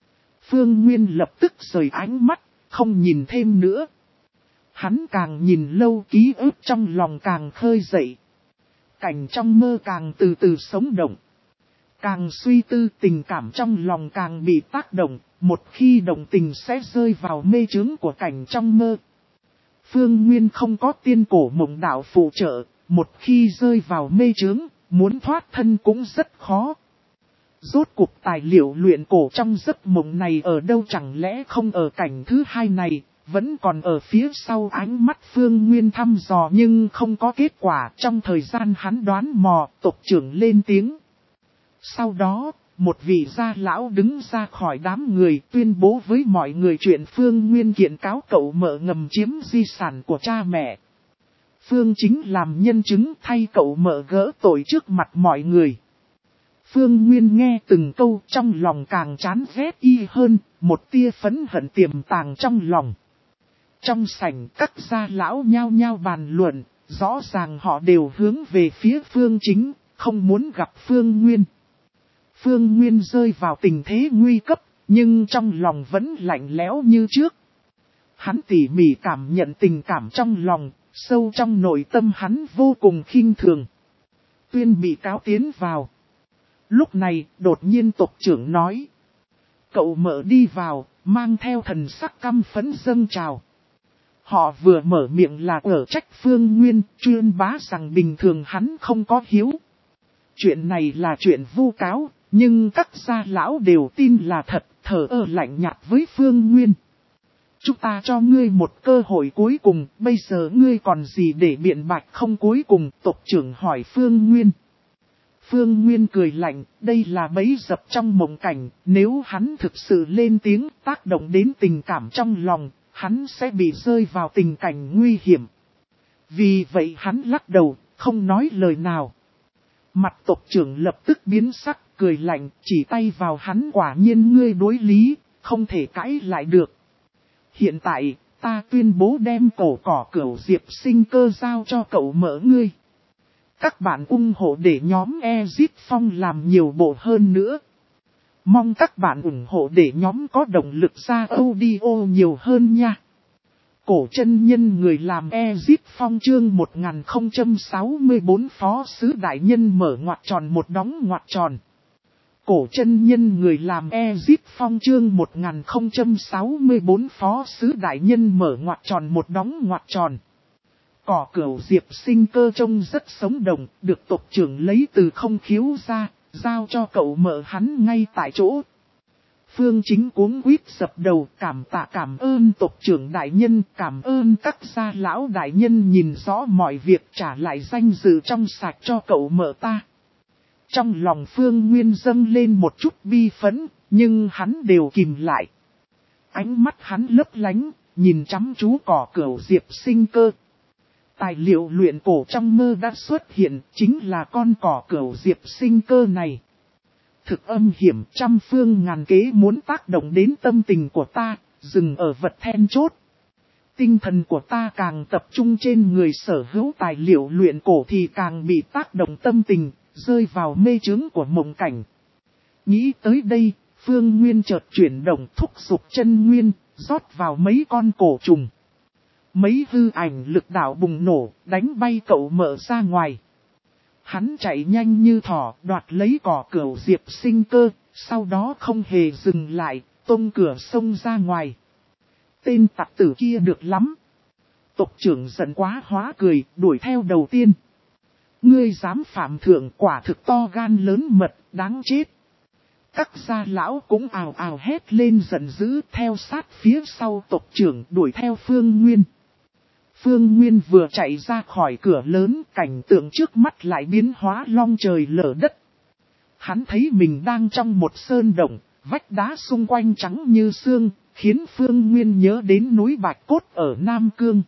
Phương Nguyên lập tức rời ánh mắt, không nhìn thêm nữa. Hắn càng nhìn lâu ký ức trong lòng càng khơi dậy. Cảnh trong mơ càng từ từ sống động. Càng suy tư tình cảm trong lòng càng bị tác động, một khi động tình sẽ rơi vào mê chướng của cảnh trong mơ. Phương Nguyên không có tiên cổ mộng đạo phụ trợ, một khi rơi vào mê chướng, muốn thoát thân cũng rất khó. Rốt cuộc tài liệu luyện cổ trong giấc mộng này ở đâu, chẳng lẽ không ở cảnh thứ hai này, vẫn còn ở phía sau. Ánh mắt Phương Nguyên thăm dò nhưng không có kết quả. Trong thời gian hắn đoán mò, tộc trưởng lên tiếng. Sau đó, một vị gia lão đứng ra khỏi đám người tuyên bố với mọi người chuyện Phương Nguyên kiện cáo cậu mợ ngầm chiếm di sản của cha mẹ. Phương Chính làm nhân chứng thay cậu mợ gỡ tội trước mặt mọi người. Phương Nguyên nghe từng câu trong lòng càng chán ghét y hơn, một tia phẫn hận tiềm tàng trong lòng. Trong sảnh các gia lão nhao nhao bàn luận, rõ ràng họ đều hướng về phía Phương Chính, không muốn gặp Phương Nguyên. Phương Nguyên rơi vào tình thế nguy cấp, nhưng trong lòng vẫn lạnh lẽo như trước. Hắn tỉ mỉ cảm nhận tình cảm trong lòng, sâu trong nội tâm hắn vô cùng khinh thường. Tuyên bị cáo tiến vào. Lúc này, đột nhiên tộc trưởng nói. Cậu mợ đi vào, mang theo thần sắc căm phẫn dâng trào. Họ vừa mở miệng là ở trách Phương Nguyên, chuyên bá rằng bình thường hắn không có hiếu. Chuyện này là chuyện vu cáo, nhưng các gia lão đều tin là thật, thờ ơ lạnh nhạt với Phương Nguyên. Chúng ta cho ngươi một cơ hội cuối cùng, bây giờ ngươi còn gì để biện bạch không? Cuối cùng, tộc trưởng hỏi Phương Nguyên. Phương Nguyên cười lạnh, đây là bẫy dập trong mộng cảnh, nếu hắn thực sự lên tiếng tác động đến tình cảm trong lòng, hắn sẽ bị rơi vào tình cảnh nguy hiểm. Vì vậy hắn lắc đầu, không nói lời nào. Mặt tộc trưởng lập tức biến sắc, cười lạnh, chỉ tay vào hắn. Quả nhiên ngươi đối lý, không thể cãi lại được. Hiện tại, ta tuyên bố đem cổ cỏ Cửu Diệp Sinh Cơ giao cho cậu mợ ngươi. Các bạn ủng hộ để nhóm Exit Phong làm nhiều bộ hơn nữa. Mong các bạn ủng hộ để nhóm có động lực ra audio nhiều hơn nha. Cổ chân nhân người làm Exit Phong chương một nghìn không trăm sáu mươi tư phó sứ đại nhân mở ngoặc tròn một đóng ngoặc tròn. Cổ chân nhân người làm Exit Phong chương một nghìn không trăm sáu mươi tư phó sứ đại nhân mở ngoặc tròn một đóng ngoặc tròn. Cỏ Cửu Diệp Sinh Cơ trông rất sống động, được tộc trưởng lấy từ không khiếu ra, giao cho cậu mợ hắn ngay tại chỗ. Phương Chính cuống quýt dập đầu, cảm tạ cảm ơn tộc trưởng đại nhân, cảm ơn các gia lão đại nhân nhìn rõ mọi việc, trả lại danh dự trong sạch cho cậu mợ ta. Trong lòng Phương Nguyên dâng lên một chút bi phẫn, nhưng hắn đều kìm lại. Ánh mắt hắn lấp lánh, nhìn chăm chú cỏ cửu diệp sinh cơ. Tài liệu luyện cổ trong mơ đã xuất hiện, chính là con cỏ cửu diệp sinh cơ này. Thực âm hiểm trăm phương ngàn kế muốn tác động đến tâm tình của ta, dừng ở vật then chốt. Tinh thần của ta càng tập trung trên người sở hữu tài liệu luyện cổ thì càng bị tác động tâm tình, rơi vào mê chướng của mộng cảnh. Nghĩ tới đây, Phương Nguyên chợt chuyển động thúc giục chân nguyên, rót vào mấy con cổ trùng. Mấy hư ảnh lực đạo bùng nổ, đánh bay cậu mở ra ngoài. Hắn chạy nhanh như thỏ, đoạt lấy cỏ cửu diệp sinh cơ, sau đó không hề dừng lại, tung cửa sông ra ngoài. Tên tặc tử kia được lắm. Tộc trưởng giận quá hóa cười, đuổi theo đầu tiên. Ngươi dám phạm thượng, quả thực to gan lớn mật, đáng chết. Các gia lão cũng ào ào hét lên giận dữ, theo sát phía sau tộc trưởng đuổi theo Phương Nguyên. Phương Nguyên vừa chạy ra khỏi cửa lớn, cảnh tượng trước mắt lại biến hóa long trời lở đất. Hắn thấy mình đang trong một sơn động, vách đá xung quanh trắng như xương, khiến Phương Nguyên nhớ đến núi Bạch Cốt ở Nam Cương.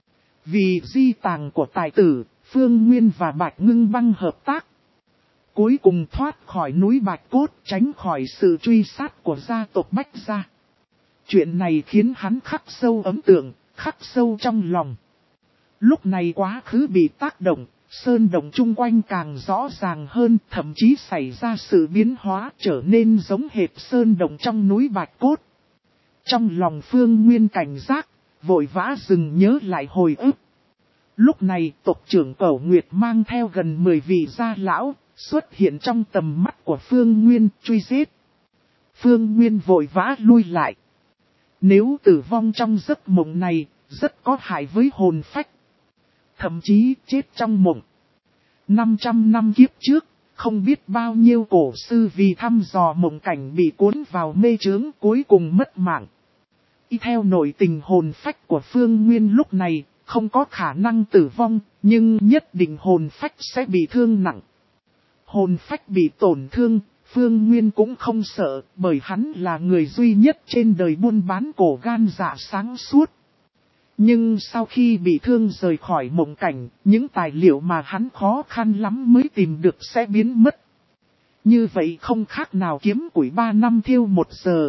Vì di tàng của tài tử, Phương Nguyên và Bạch Ngưng Băng hợp tác. Cuối cùng thoát khỏi núi Bạch Cốt, tránh khỏi sự truy sát của gia tộc Bách Gia. Chuyện này khiến hắn khắc sâu ấn tượng, khắc sâu trong lòng. Lúc này quá khứ bị tác động, sơn động chung quanh càng rõ ràng hơn, thậm chí xảy ra sự biến hóa trở nên giống hệt sơn động trong núi Bạch Cốt. Trong lòng Phương Nguyên cảnh giác, vội vã dừng nhớ lại hồi ức. Lúc này tộc trưởng Cẩu Nguyệt mang theo gần mười vị gia lão, xuất hiện trong tầm mắt của Phương Nguyên truy giết. Phương Nguyên vội vã lui lại. Nếu tử vong trong giấc mộng này, rất có hại với hồn phách. Thậm chí chết trong mộng. năm trăm năm kiếp trước, không biết bao nhiêu cổ sư vì thăm dò mộng cảnh bị cuốn vào mê chướng cuối cùng mất mạng. Y theo nội tình hồn phách của Phương Nguyên lúc này, không có khả năng tử vong, nhưng nhất định hồn phách sẽ bị thương nặng. Hồn phách bị tổn thương, Phương Nguyên cũng không sợ, bởi hắn là người duy nhất trên đời buôn bán cổ gan dạ sáng suốt. Nhưng sau khi bị thương rời khỏi mộng cảnh, những tài liệu mà hắn khó khăn lắm mới tìm được sẽ biến mất. Như vậy không khác nào kiếm củi ba năm thiêu một giờ.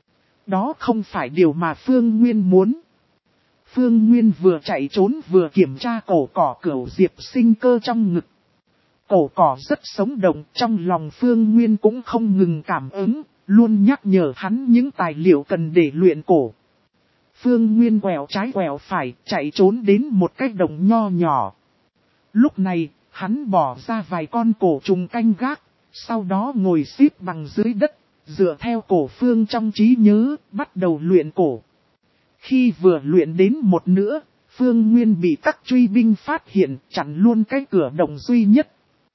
Đó không phải điều mà Phương Nguyên muốn. Phương Nguyên vừa chạy trốn vừa kiểm tra cổ cỏ cửu diệp sinh cơ trong ngực. Cổ cỏ rất sống động, trong lòng Phương Nguyên cũng không ngừng cảm ứng, luôn nhắc nhở hắn những tài liệu cần để luyện cổ. Phương Nguyên quẹo trái quẹo phải, chạy trốn đến một cái đồng nho nhỏ. Lúc này, hắn bỏ ra vài con cổ trùng canh gác, sau đó ngồi xếp bằng dưới đất, dựa theo cổ phương trong trí nhớ, bắt đầu luyện cổ. Khi vừa luyện đến một nửa, Phương Nguyên bị các truy binh phát hiện, chặn luôn cái cửa đồng duy nhất.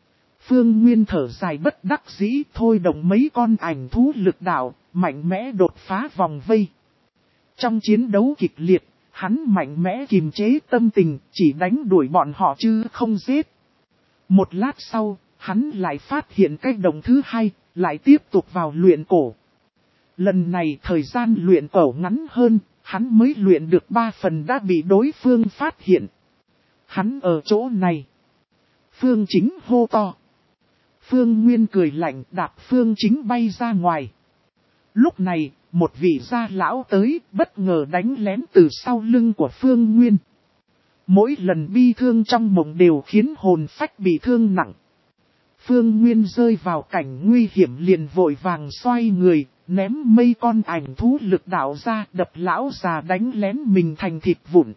Phương Nguyên thở dài bất đắc dĩ, thôi động mấy con ảnh thú lực đạo, mạnh mẽ đột phá vòng vây. Trong chiến đấu kịch liệt, hắn mạnh mẽ kiềm chế tâm tình, chỉ đánh đuổi bọn họ chứ không giết. Một lát sau, hắn lại phát hiện cái đồng thứ hai, lại tiếp tục vào luyện cổ. Lần này thời gian luyện cổ ngắn hơn, hắn mới luyện được ba phần đã bị đối phương phát hiện. Hắn ở chỗ này. Phương Chính hô to. Phương Nguyên cười lạnh đạp Phương Chính bay ra ngoài. Lúc này, một vị gia lão tới, bất ngờ đánh lén từ sau lưng của Phương Nguyên. Mỗi lần bi thương trong mộng đều khiến hồn phách bị thương nặng. Phương Nguyên rơi vào cảnh nguy hiểm liền vội vàng xoay người, ném mây con ảnh thú lực đạo ra đập lão già đánh lén mình thành thịt vụn.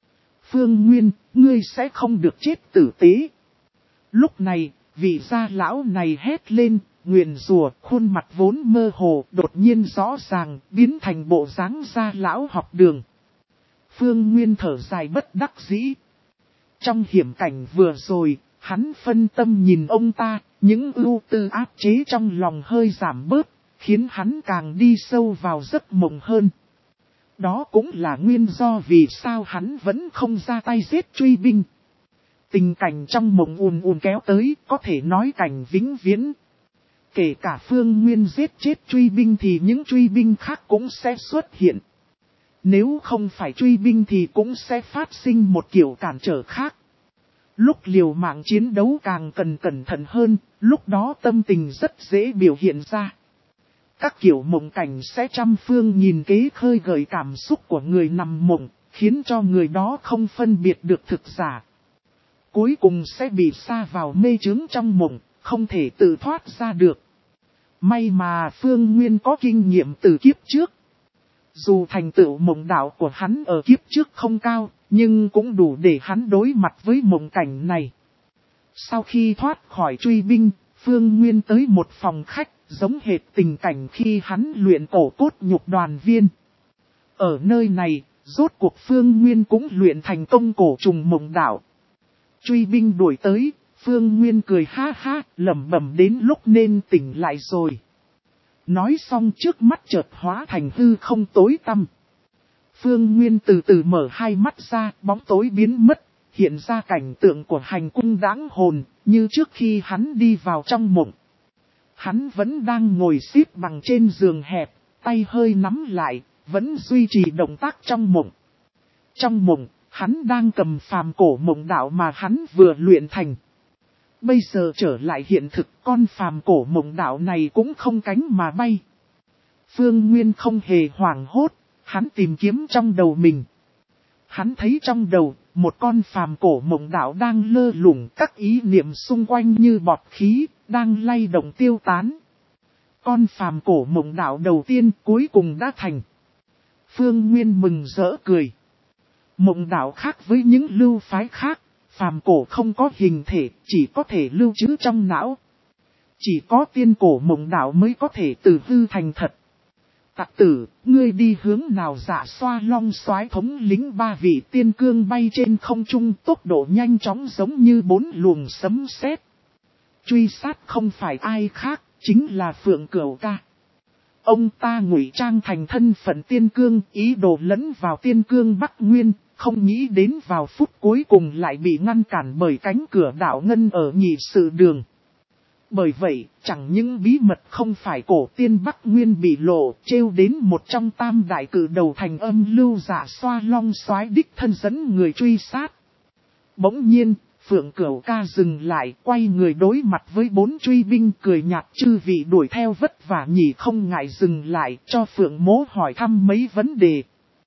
Phương Nguyên, ngươi sẽ không được chết tử tế. Lúc này, vị gia lão này hét lên, nguyền rủa, khuôn mặt vốn mơ hồ, đột nhiên rõ ràng, biến thành bộ dáng gia lão học đường. Phương Nguyên thở dài bất đắc dĩ. Trong hiểm cảnh vừa rồi, hắn phân tâm nhìn ông ta, những ưu tư áp chế trong lòng hơi giảm bớt, khiến hắn càng đi sâu vào giấc mộng hơn. Đó cũng là nguyên do vì sao hắn vẫn không ra tay giết truy binh. Tình cảnh trong mộng ùn ùn kéo tới, có thể nói cảnh vĩnh viễn. Kể cả Phương Nguyên giết chết truy binh thì những truy binh khác cũng sẽ xuất hiện. Nếu không phải truy binh thì cũng sẽ phát sinh một kiểu cản trở khác. Lúc liều mạng chiến đấu càng cần cẩn thận hơn, lúc đó tâm tình rất dễ biểu hiện ra. Các kiểu mộng cảnh sẽ trăm phương nhìn kế khơi gợi cảm xúc của người nằm mộng, khiến cho người đó không phân biệt được thực giả. Cuối cùng sẽ bị sa vào mê chướng trong mộng, không thể tự thoát ra được. May mà Phương Nguyên có kinh nghiệm từ kiếp trước. Dù thành tựu mộng đạo của hắn ở kiếp trước không cao, nhưng cũng đủ để hắn đối mặt với mộng cảnh này. Sau khi thoát khỏi truy binh, Phương Nguyên tới một phòng khách, giống hệt tình cảnh khi hắn luyện cổ cốt nhục đoàn viên. Ở nơi này, rốt cuộc Phương Nguyên cũng luyện thành công cổ trùng mộng đạo. Truy binh đuổi tới, Phương Nguyên cười ha ha, lẩm bẩm đến lúc nên tỉnh lại rồi. Nói xong trước mắt chợt hóa thành hư không tối tăm. Phương Nguyên từ từ mở hai mắt ra, bóng tối biến mất, hiện ra cảnh tượng của hành cung đãng hồn, như trước khi hắn đi vào trong mộng. Hắn vẫn đang ngồi xếp bằng trên giường hẹp, tay hơi nắm lại, vẫn duy trì động tác trong mộng. Trong mộng, hắn đang cầm phàm cổ mộng đạo mà hắn vừa luyện thành. Bây giờ trở lại hiện thực, con phàm cổ mộng đạo này cũng không cánh mà bay. Phương Nguyên không hề hoảng hốt, hắn tìm kiếm trong đầu mình. Hắn thấy trong đầu, một con phàm cổ mộng đạo đang lơ lửng, các ý niệm xung quanh như bọt khí, đang lay động tiêu tán. Con phàm cổ mộng đạo đầu tiên cuối cùng đã thành. Phương Nguyên mừng rỡ cười. Mộng đạo khác với những lưu phái khác, phàm cổ không có hình thể, chỉ có thể lưu trữ trong não. Chỉ có tiên cổ mộng đạo mới có thể từ hư thành thật. Tặc tử, ngươi đi hướng nào? Dạ Xoa Long soái thống lĩnh ba vị tiên cương bay trên không trung, tốc độ nhanh chóng giống như bốn luồng sấm sét. Truy sát không phải ai khác, chính là Phượng Cửu Ca. Ông ta ngụy trang thành thân phận tiên cương, ý đồ lẫn vào tiên cương Bắc Nguyên, không nghĩ đến vào phút cuối cùng lại bị ngăn cản bởi cánh cửa đạo ngân ở nhị sự đường. Bởi vậy, chẳng những bí mật không phải cổ tiên Bắc Nguyên bị lộ, trêu đến một trong tam đại cử đầu thành âm lưu Dạ Xoa Long soái đích thân dẫn người truy sát. Bỗng nhiên, Phượng Cửu Ca dừng lại, quay người đối mặt với bốn truy binh, cười nhạt: chư vị đuổi theo vất vả nhỉ? Không ngại dừng lại cho Phượng Mỗ hỏi thăm mấy vấn đề.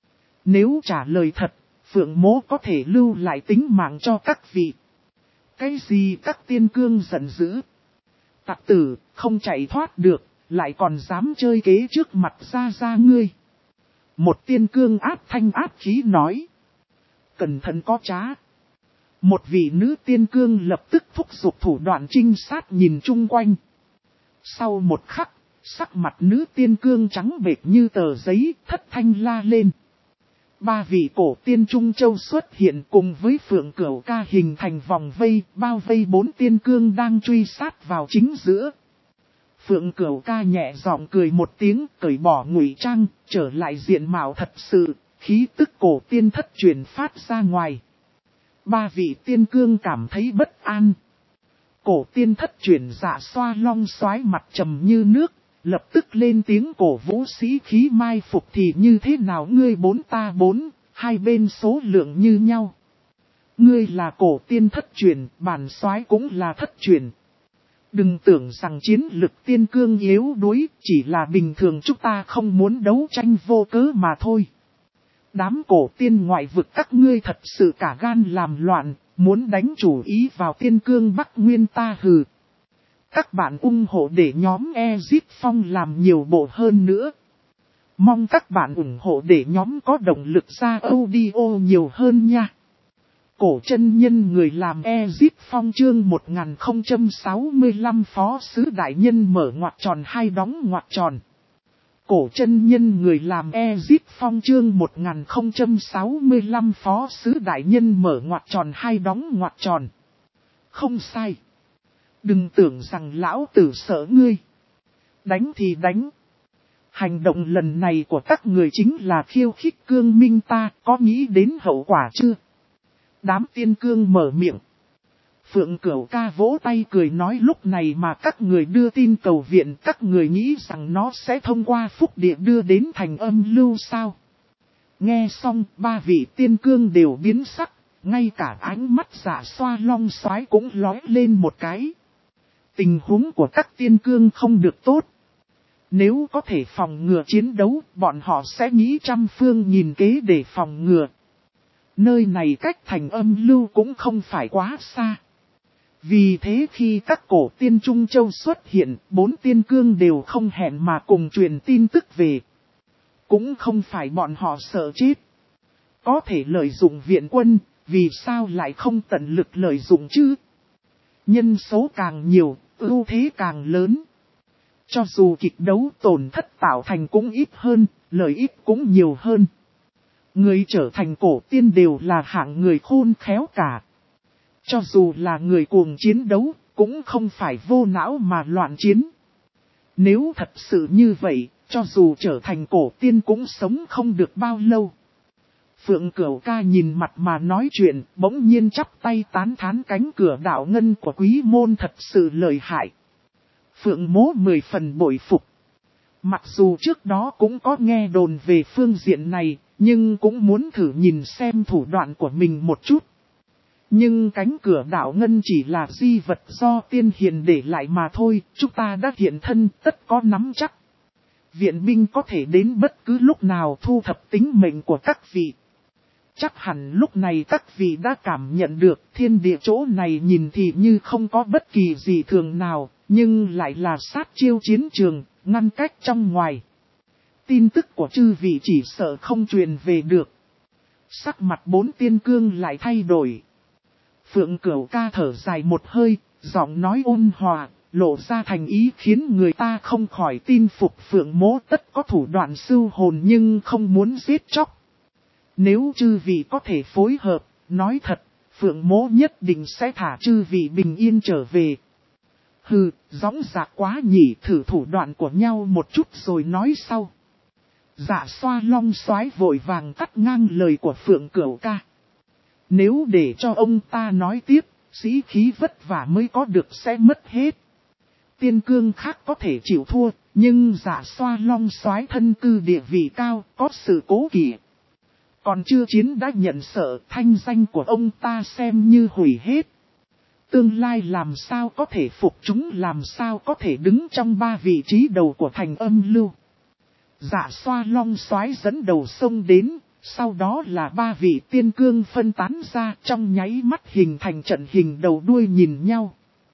Nếu trả lời thật, Phượng Mỗ có thể lưu lại tính mạng cho các vị. Cái gì? Các tiên cương giận dữ. Tặc tử, không chạy thoát được, lại còn dám chơi kế trước mặt ra ra ngươi. Một tiên cương áp thanh áp khí nói. Cẩn thận có trá. Một vị nữ tiên cương lập tức thúc giục thủ đoạn trinh sát nhìn chung quanh. Sau một khắc, sắc mặt nữ tiên cương trắng bệch như tờ giấy, thất thanh la lên. Ba vị cổ tiên Trung Châu xuất hiện cùng với Phượng Cửu Ca hình thành vòng vây, bao vây bốn tiên cương đang truy sát vào chính giữa. Phượng Cửu Ca nhẹ giọng cười một tiếng, cởi bỏ ngụy trang, trở lại diện mạo thật sự, khí tức cổ tiên thất truyền phát ra ngoài. Ba vị tiên cương cảm thấy bất an. Cổ tiên thất truyền Dạ Xoa Long soái mặt trầm như nước, lập tức lên tiếng cổ vũ sĩ khí mai phục thì như thế nào? Ngươi bốn ta bốn, hai bên số lượng như nhau. Ngươi là cổ tiên thất truyền, bản soái cũng là thất truyền. Đừng tưởng rằng chiến lực tiên cương yếu đuối, chỉ là bình thường chúng ta không muốn đấu tranh vô cớ mà thôi. Đám cổ tiên ngoại vực các ngươi thật sự cả gan làm loạn, muốn đánh chủ ý vào tiên cương Bắc Nguyên ta hừ. Các bạn ủng hộ để nhóm Exit Phong làm nhiều bộ hơn nữa. Mong các bạn ủng hộ để nhóm có động lực ra audio nhiều hơn nha. Cổ chân nhân người làm Exit Phong chương một nghìn không trăm sáu mươi lăm phó sứ đại nhân mở ngoặc tròn hai đóng ngoặc tròn. Cổ chân nhân người làm Exit Phong chương một nghìn không trăm sáu mươi lăm phó sứ đại nhân mở ngoặc tròn hai đóng ngoặc tròn. Không sai. Đừng tưởng rằng lão tử sợ ngươi. Đánh thì đánh. Hành động lần này của các người chính là khiêu khích cương minh ta, có nghĩ đến hậu quả chưa? Đám tiên cương mở miệng. Phượng Cửu ca vỗ tay cười nói lúc này mà các người đưa tin cầu viện, các người nghĩ rằng nó sẽ thông qua phúc địa đưa đến thành âm lưu sao? Nghe xong, ba vị tiên cương đều biến sắc, ngay cả ánh mắt Dạ Xoa Long Soái cũng lóe lên một cái. Tình huống của các tiên cương không được tốt. Nếu có thể phòng ngừa chiến đấu, bọn họ sẽ nghĩ trăm phương nhìn kế để phòng ngừa. Nơi này cách thành âm lưu cũng không phải quá xa. Vì thế khi các cổ tiên Trung Châu xuất hiện, bốn tiên cương đều không hẹn mà cùng truyền tin tức về. Cũng không phải bọn họ sợ chết. Có thể lợi dụng viện quân, vì sao lại không tận lực lợi dụng chứ? Nhân số càng nhiều, ưu thế càng lớn. Cho dù kịch đấu tổn thất tạo thành cũng ít hơn, lợi ích cũng nhiều hơn. Người trở thành cổ tiên đều là hạng người khôn khéo cả. Cho dù là người cuồng chiến đấu, cũng không phải vô não mà loạn chiến. Nếu thật sự như vậy, cho dù trở thành cổ tiên cũng sống không được bao lâu. Phượng Cửu ca nhìn mặt mà nói chuyện, bỗng nhiên chắp tay tán thán cánh cửa đạo ngân của quý môn thật sự lợi hại. Phượng Mỗ mười phần bội phục. Mặc dù trước đó cũng có nghe đồn về phương diện này, nhưng cũng muốn thử nhìn xem thủ đoạn của mình một chút. Nhưng cánh cửa đạo ngân chỉ là di vật do tiên hiền để lại mà thôi, chúng ta đã hiện thân tất có nắm chắc. Viện binh có thể đến bất cứ lúc nào thu thập tính mệnh của các vị. Chắc hẳn lúc này các vị đã cảm nhận được thiên địa chỗ này nhìn thì như không có bất kỳ gì thường nào, nhưng lại là sát chiêu chiến trường, ngăn cách trong ngoài. Tin tức của chư vị chỉ sợ không truyền về được. Sắc mặt bốn tiên cương lại thay đổi. Phượng Cửu ca thở dài một hơi, giọng nói ôn hòa, lộ ra thành ý khiến người ta không khỏi tin phục Phượng Mỗ tất có thủ đoạn sưu hồn nhưng không muốn giết chóc. Nếu chư vị có thể phối hợp, nói thật, Phượng Mỗ nhất định sẽ thả chư vị bình yên trở về. Hừ, dõng dạc quá nhỉ, thử thủ đoạn của nhau một chút rồi nói sau. Dạ Xoa Long Soái vội vàng cắt ngang lời của Phượng Cửu ca. Nếu để cho ông ta nói tiếp, sĩ khí vất vả mới có được sẽ mất hết. Tiên cương khác có thể chịu thua, nhưng Dạ Xoa Long Soái thân cư địa vị cao, có sự cố kỵ. Còn chưa chiến đã nhận sợ, thanh danh của ông ta xem như hủy hết. Tương lai làm sao có thể phục chúng, làm sao có thể đứng trong ba vị trí đầu của thành âm lưu. Dạ Xoa Long Soái dẫn đầu sông đến, sau đó là ba vị tiên cương phân tán ra, trong nháy mắt hình thành trận hình đầu đuôi nhìn nhau.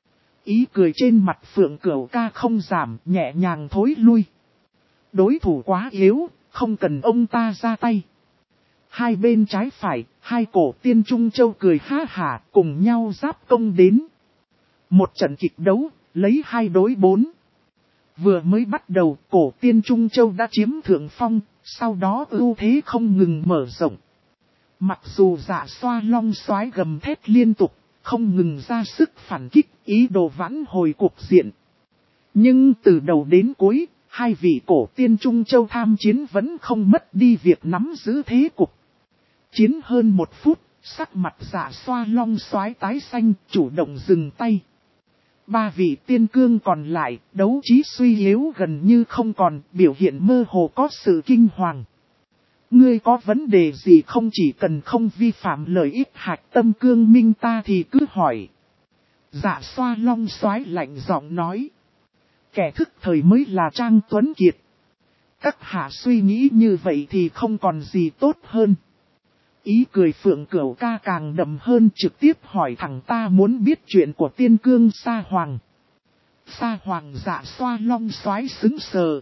Ý cười trên mặt Phượng Cửu ca không giảm, nhẹ nhàng thối lui. Đối thủ quá yếu, không cần ông ta ra tay. Hai bên trái phải, hai cổ tiên Trung Châu cười ha hả cùng nhau giáp công đến. Một trận kịch đấu, lấy hai đối bốn. Vừa mới bắt đầu, cổ tiên Trung Châu đã chiếm thượng phong, sau đó ưu thế không ngừng mở rộng. Mặc dù Dạ Xoa Long Soái gầm thét liên tục, không ngừng ra sức phản kích, ý đồ vãn hồi cuộc diện. Nhưng từ đầu đến cuối, hai vị cổ tiên Trung Châu tham chiến vẫn không mất đi việc nắm giữ thế cục. Chiến hơn một phút, sắc mặt Dạ Xoa Long Soái tái xanh, chủ động dừng tay. Ba vị tiên cương còn lại, đấu trí suy yếu gần như không còn, biểu hiện mơ hồ có sự kinh hoàng. Ngươi có vấn đề gì không, chỉ cần không vi phạm lợi ích hạch tâm cương minh ta thì cứ hỏi. Dạ Xoa Long Soái lạnh giọng nói. Kẻ thức thời mới là Trang Tuấn Kiệt. Các hạ suy nghĩ như vậy thì không còn gì tốt hơn. Ý cười Phượng Cửu ca càng đậm hơn, trực tiếp hỏi thẳng ta muốn biết chuyện của tiên cương Sa Hoàng. Sa Hoàng Dạ Xoa Long Soái xứng sờ.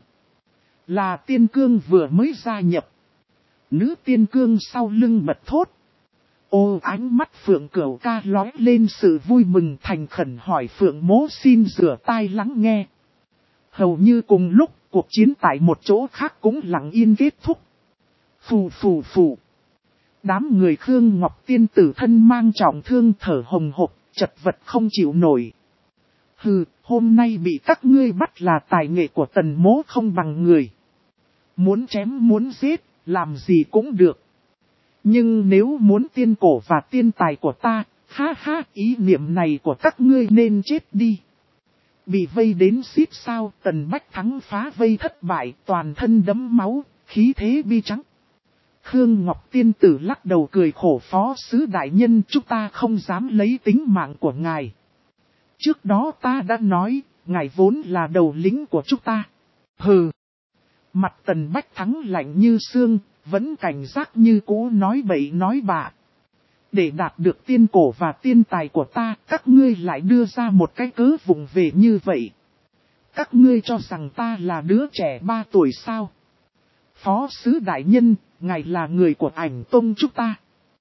Là tiên cương vừa mới gia nhập. Nữ tiên cương sau lưng bật thốt. Ô, ánh mắt Phượng Cửu ca lóe lên sự vui mừng, thành khẩn hỏi Phượng Mỗ xin rửa tai lắng nghe. Hầu như cùng lúc, cuộc chiến tại một chỗ khác cũng lặng yên kết thúc. Phù phù phù. Đám người Khương Ngọc Tiên tử thân mang trọng thương thở hồng hộc, chật vật không chịu nổi. Hừ, hôm nay bị các ngươi bắt là tài nghệ của Tần Mỗ không bằng người. Muốn chém muốn giết, làm gì cũng được. Nhưng nếu muốn tiên cổ và tiên tài của ta, Ha ha, ý niệm này của các ngươi nên chết đi. Bị vây đến xít sao, Tần Bách Thắng phá vây thất bại, toàn thân đẫm máu, khí thế bi trắng. Khương Ngọc Tiên Tử lắc đầu cười khổ, phó sứ đại nhân, chúng ta không dám lấy tính mạng của ngài. Trước đó ta đã nói, ngài vốn là đầu lĩnh của chúng ta. Hừ. Mặt Tần Bách Thắng lạnh như xương, vẫn cảnh giác như cũ, nói bậy nói bạ. Để đạt được tiên cổ và tiên tài của ta, các ngươi lại đưa ra một cái cớ vụng về như vậy. Các ngươi cho rằng ta là đứa trẻ ba tuổi sao? Phó sứ đại nhân, ngài là người của Ảnh Tông chúng ta.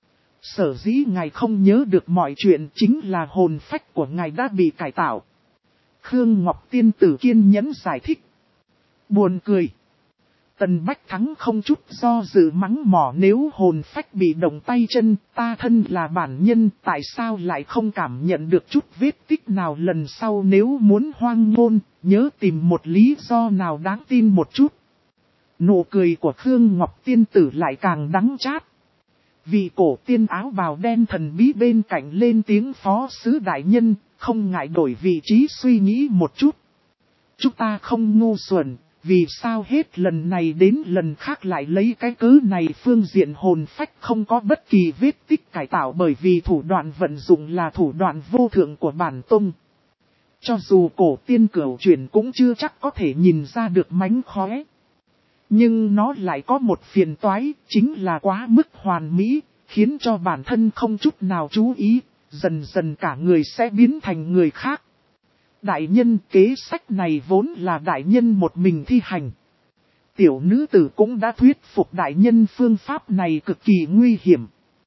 Sở dĩ ngài không nhớ được mọi chuyện, chính là hồn phách của ngài đã bị cải tạo. Khương Ngọc Tiên Tử kiên nhẫn giải thích. Buồn cười. Tần Bách Thắng không chút do dự mắng mỏ, nếu hồn phách bị động tay chân, ta thân là bản nhân, tại sao lại không cảm nhận được chút vết tích nào? Lần sau nếu muốn hoang ngôn, nhớ tìm một lý do nào đáng tin một chút. Nụ cười của Khương Ngọc Tiên Tử lại càng đắng chát. Vị cổ tiên áo bào đen thần bí bên cạnh lên tiếng, phó sứ đại nhân, không ngại đổi vị trí suy nghĩ một chút. Chúng ta không ngu xuẩn. Vì sao hết lần này đến lần khác lại lấy cái cớ này? Phương diện hồn phách không có bất kỳ vết tích cải tạo, bởi vì thủ đoạn vận dụng là thủ đoạn vô thượng của bản tông. Cho dù cổ tiên cửu chuyển cũng chưa chắc có thể nhìn ra được mánh khóe. Nhưng nó lại có một phiền toái, chính là quá mức hoàn mỹ, khiến cho bản thân không chút nào chú ý, dần dần cả người sẽ biến thành người khác. Đại nhân, kế sách này vốn là đại nhân một mình thi hành. Tiểu nữ tử cũng đã thuyết phục đại nhân phương pháp này cực kỳ nguy hiểm.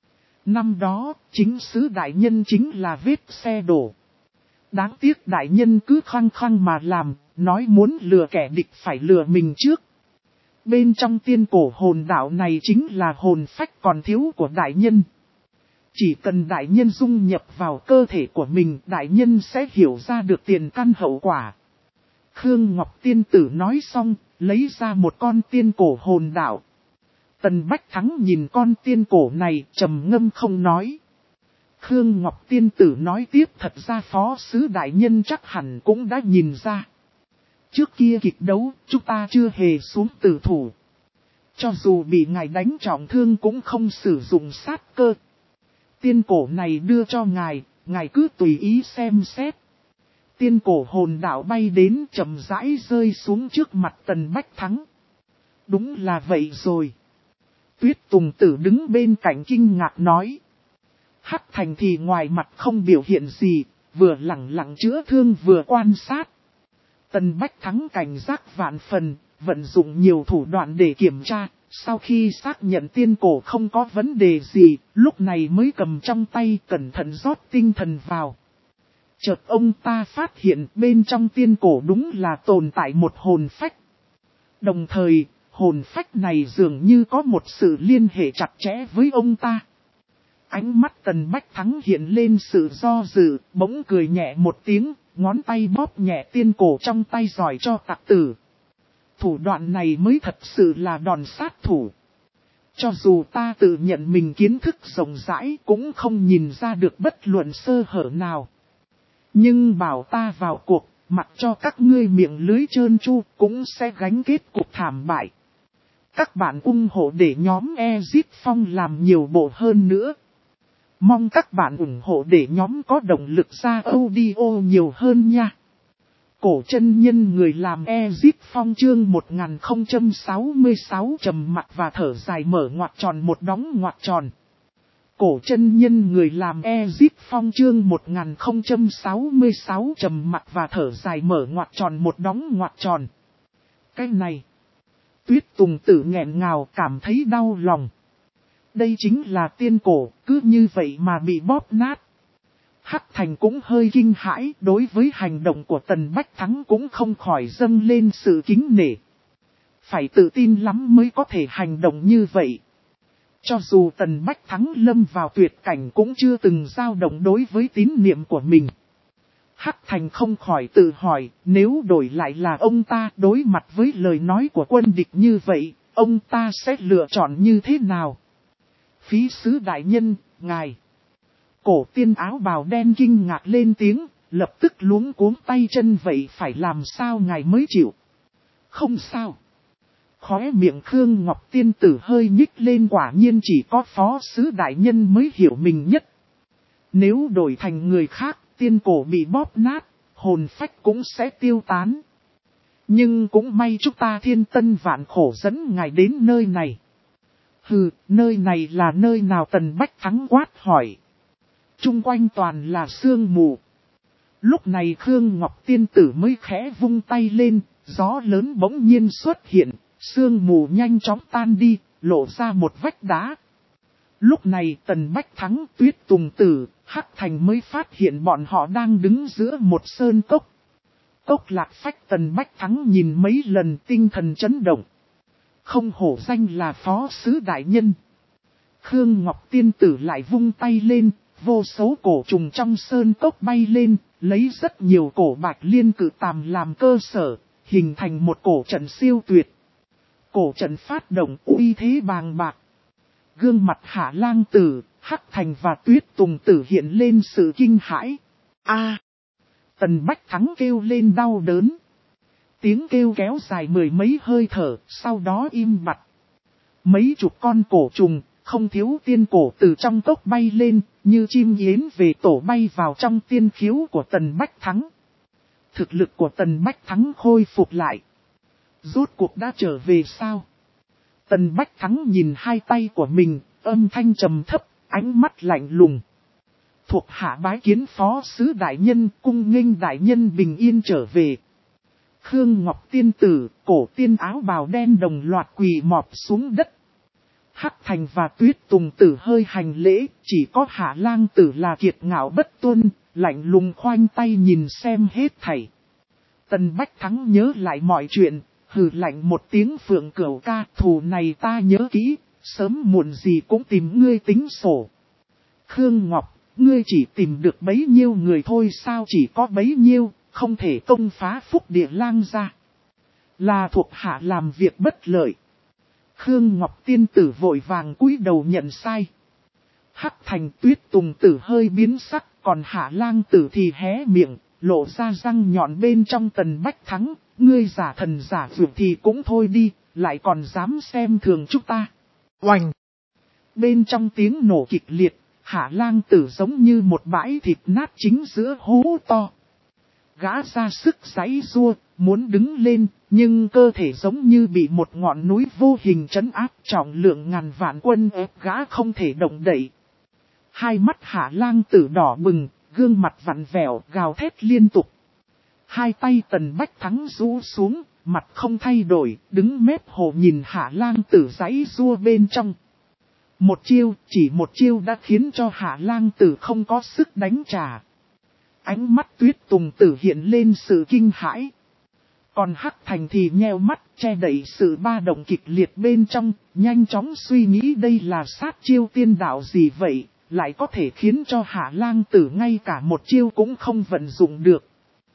Năm đó, chính sứ đại nhân chính là vết xe đổ. Đáng tiếc đại nhân cứ khăng khăng mà làm, nói muốn lừa kẻ địch phải lừa mình trước. Bên trong tiên cổ hồn đạo này chính là hồn phách còn thiếu của đại nhân. Chỉ cần đại nhân dung nhập vào cơ thể của mình, đại nhân sẽ hiểu ra được tiền căn hậu quả. Khương Ngọc Tiên Tử nói xong, lấy ra một con tiên cổ hồn đạo. Tần Bách Thắng nhìn con tiên cổ này, trầm ngâm không nói. Khương Ngọc Tiên Tử nói tiếp, thật ra phó sứ đại nhân chắc hẳn cũng đã nhìn ra. Trước kia kịch đấu, chúng ta chưa hề xuống tử thủ. Cho dù bị ngài đánh trọng thương cũng không sử dụng sát cơ. Tiên cổ này đưa cho ngài, ngài cứ tùy ý xem xét. Tiên cổ hồn đạo bay đến, chậm rãi rơi xuống trước mặt Tần Bách Thắng. Đúng là vậy rồi. Tuyết Tùng Tử đứng bên cạnh kinh ngạc nói. Hắc Thành thì ngoài mặt không biểu hiện gì, vừa lẳng lặng chữa thương vừa quan sát. Tần Bách Thắng cảnh giác vạn phần, vận dụng nhiều thủ đoạn để kiểm tra. Sau khi xác nhận tiên cổ không có vấn đề gì, lúc này mới cầm trong tay cẩn thận rót tinh thần vào. Chợt ông ta phát hiện bên trong tiên cổ đúng là tồn tại một hồn phách. Đồng thời, hồn phách này dường như có một sự liên hệ chặt chẽ với ông ta. Ánh mắt Tần Bách Thắng hiện lên sự do dự, bỗng cười nhẹ một tiếng, ngón tay bóp nhẹ tiên cổ trong tay giỏi cho tặc tử. Thủ đoạn này mới thật sự là đòn sát thủ. Cho dù ta tự nhận mình kiến thức rộng rãi cũng không nhìn ra được bất luận sơ hở nào. Nhưng bảo ta vào cuộc, mặc cho các ngươi miệng lưới trơn tru cũng sẽ gánh kết cục thảm bại. Các bạn ủng hộ để nhóm Exit Phong làm nhiều bộ hơn nữa. Mong các bạn ủng hộ để nhóm có động lực ra audio nhiều hơn nha. Cổ chân nhân người làm Exit Phong chương một nghìn không trăm sáu mươi sáu trầm mặc và thở dài mở ngoặc tròn một đóng ngoặc tròn. Cổ chân nhân người làm Exit Phong chương một nghìn không trăm sáu mươi sáu trầm mặc và thở dài mở ngoặc tròn một đóng ngoặc tròn. Cái này, Tuyết Tùng Tử nghẹn ngào cảm thấy đau lòng. Đây chính là tiên cổ, cứ như vậy mà bị bóp nát. Hắc Thành cũng hơi kinh hãi, đối với hành động của Tần Bách Thắng cũng không khỏi dâng lên sự kính nể. Phải tự tin lắm mới có thể hành động như vậy. Cho dù Tần Bách Thắng lâm vào tuyệt cảnh cũng chưa từng dao động đối với tín niệm của mình. Hắc Thành không khỏi tự hỏi, nếu đổi lại là ông ta đối mặt với lời nói của quân địch như vậy, ông ta sẽ lựa chọn như thế nào? Phí sứ đại nhân, ngài. Cổ tiên áo bào đen kinh ngạc lên tiếng, lập tức luống cuống tay chân vậy phải làm sao ngài mới chịu. Không sao. Khóe miệng Khương Ngọc tiên tử hơi nhích lên, quả nhiên chỉ có phó sứ đại nhân mới hiểu mình nhất. Nếu đổi thành người khác, tiên cổ bị bóp nát, hồn phách cũng sẽ tiêu tán. Nhưng cũng may chúng ta thiên tân vạn khổ dẫn ngài đến nơi này. Hừ, nơi này là nơi nào? Tần Bách Thắng quát hỏi. Trung quanh toàn là sương mù. Lúc này Khương Ngọc tiên tử mới khẽ vung tay lên, gió lớn bỗng nhiên xuất hiện, sương mù nhanh chóng tan đi, lộ ra một vách đá. Lúc này Tần Bách Thắng, Tuyết Tùng Tử, Hắc Thành mới phát hiện bọn họ đang đứng giữa một sơn cốc. Cốc Lạc Phách. Tần Bách Thắng nhìn mấy lần tinh thần chấn động. Không hổ danh là phó sứ đại nhân. Khương Ngọc tiên tử lại vung tay lên, vô số cổ trùng trong sơn cốc bay lên, lấy rất nhiều cổ bạch liên cự tàm làm cơ sở, hình thành một cổ trận siêu tuyệt. Cổ trận phát động uy thế bàng bạc. Gương mặt Hạ Lang Tử, Hắc Thành và Tuyết Tùng Tử hiện lên sự kinh hãi. A! Tần Bách Thắng kêu lên đau đớn. Tiếng kêu kéo dài mười mấy hơi thở, sau đó im bặt. Mấy chục con cổ trùng, không thiếu tiên cổ từ trong cốc bay lên, như chim yến về tổ bay vào trong tiên khiếu của Tần Bách Thắng. Thực lực của Tần Bách Thắng khôi phục lại. Rốt cuộc đã trở về sao? Tần Bách Thắng nhìn hai tay của mình, âm thanh trầm thấp, ánh mắt lạnh lùng. Thuộc hạ bái kiến phó sứ đại nhân, cung nghênh đại nhân bình yên trở về. Khương Ngọc tiên tử, cổ tiên áo bào đen đồng loạt quỳ mọp xuống đất. Hắc Thành và Tuyết Tùng Tử hơi hành lễ, chỉ có Hạ Lang Tử là kiệt ngạo bất tuân, lạnh lùng khoanh tay nhìn xem hết thảy. Tần Bách Thắng nhớ lại mọi chuyện, hừ lạnh một tiếng, Phượng Cửu ca, thù này ta nhớ kỹ, sớm muộn gì cũng tìm ngươi tính sổ. Khương Ngọc, ngươi chỉ tìm được bấy nhiêu người thôi sao? Chỉ có bấy nhiêu, không thể công phá Phúc Địa Lang ra. Là thuộc hạ làm việc bất lợi. Khương Ngọc tiên tử vội vàng cúi đầu nhận sai. Hắc Thành Tuyết Tùng Tử hơi biến sắc, còn Hạ Lang Tử thì hé miệng, lộ ra răng nhọn bên trong. Tần Bách Thắng, ngươi giả thần giả vượt thì cũng thôi đi, lại còn dám xem thường chúng ta. Oành! Bên trong tiếng nổ kịch liệt, Hạ Lang Tử giống như một bãi thịt nát chính giữa hố to. Gã ra sức giãy giụa, muốn đứng lên, nhưng cơ thể giống như bị một ngọn núi vô hình trấn áp, trọng lượng ngàn vạn quân ép gã không thể động đậy. Hai mắt Hạ Lang Tử đỏ bừng, gương mặt vặn vẹo, gào thét liên tục. Hai tay Tần Bách Thắng rũ xuống, mặt không thay đổi, đứng mép hồ nhìn Hạ Lang Tử giãy giụa bên trong. Một chiêu, chỉ một chiêu đã khiến cho Hạ Lang Tử không có sức đánh trả. Ánh mắt Tuyết Tùng Tử hiện lên sự kinh hãi. Còn Hắc Thành thì nheo mắt, che đậy sự ba động kịch liệt bên trong, nhanh chóng suy nghĩ đây là sát chiêu tiên đạo gì vậy, lại có thể khiến cho Hạ Lang Tử ngay cả một chiêu cũng không vận dụng được.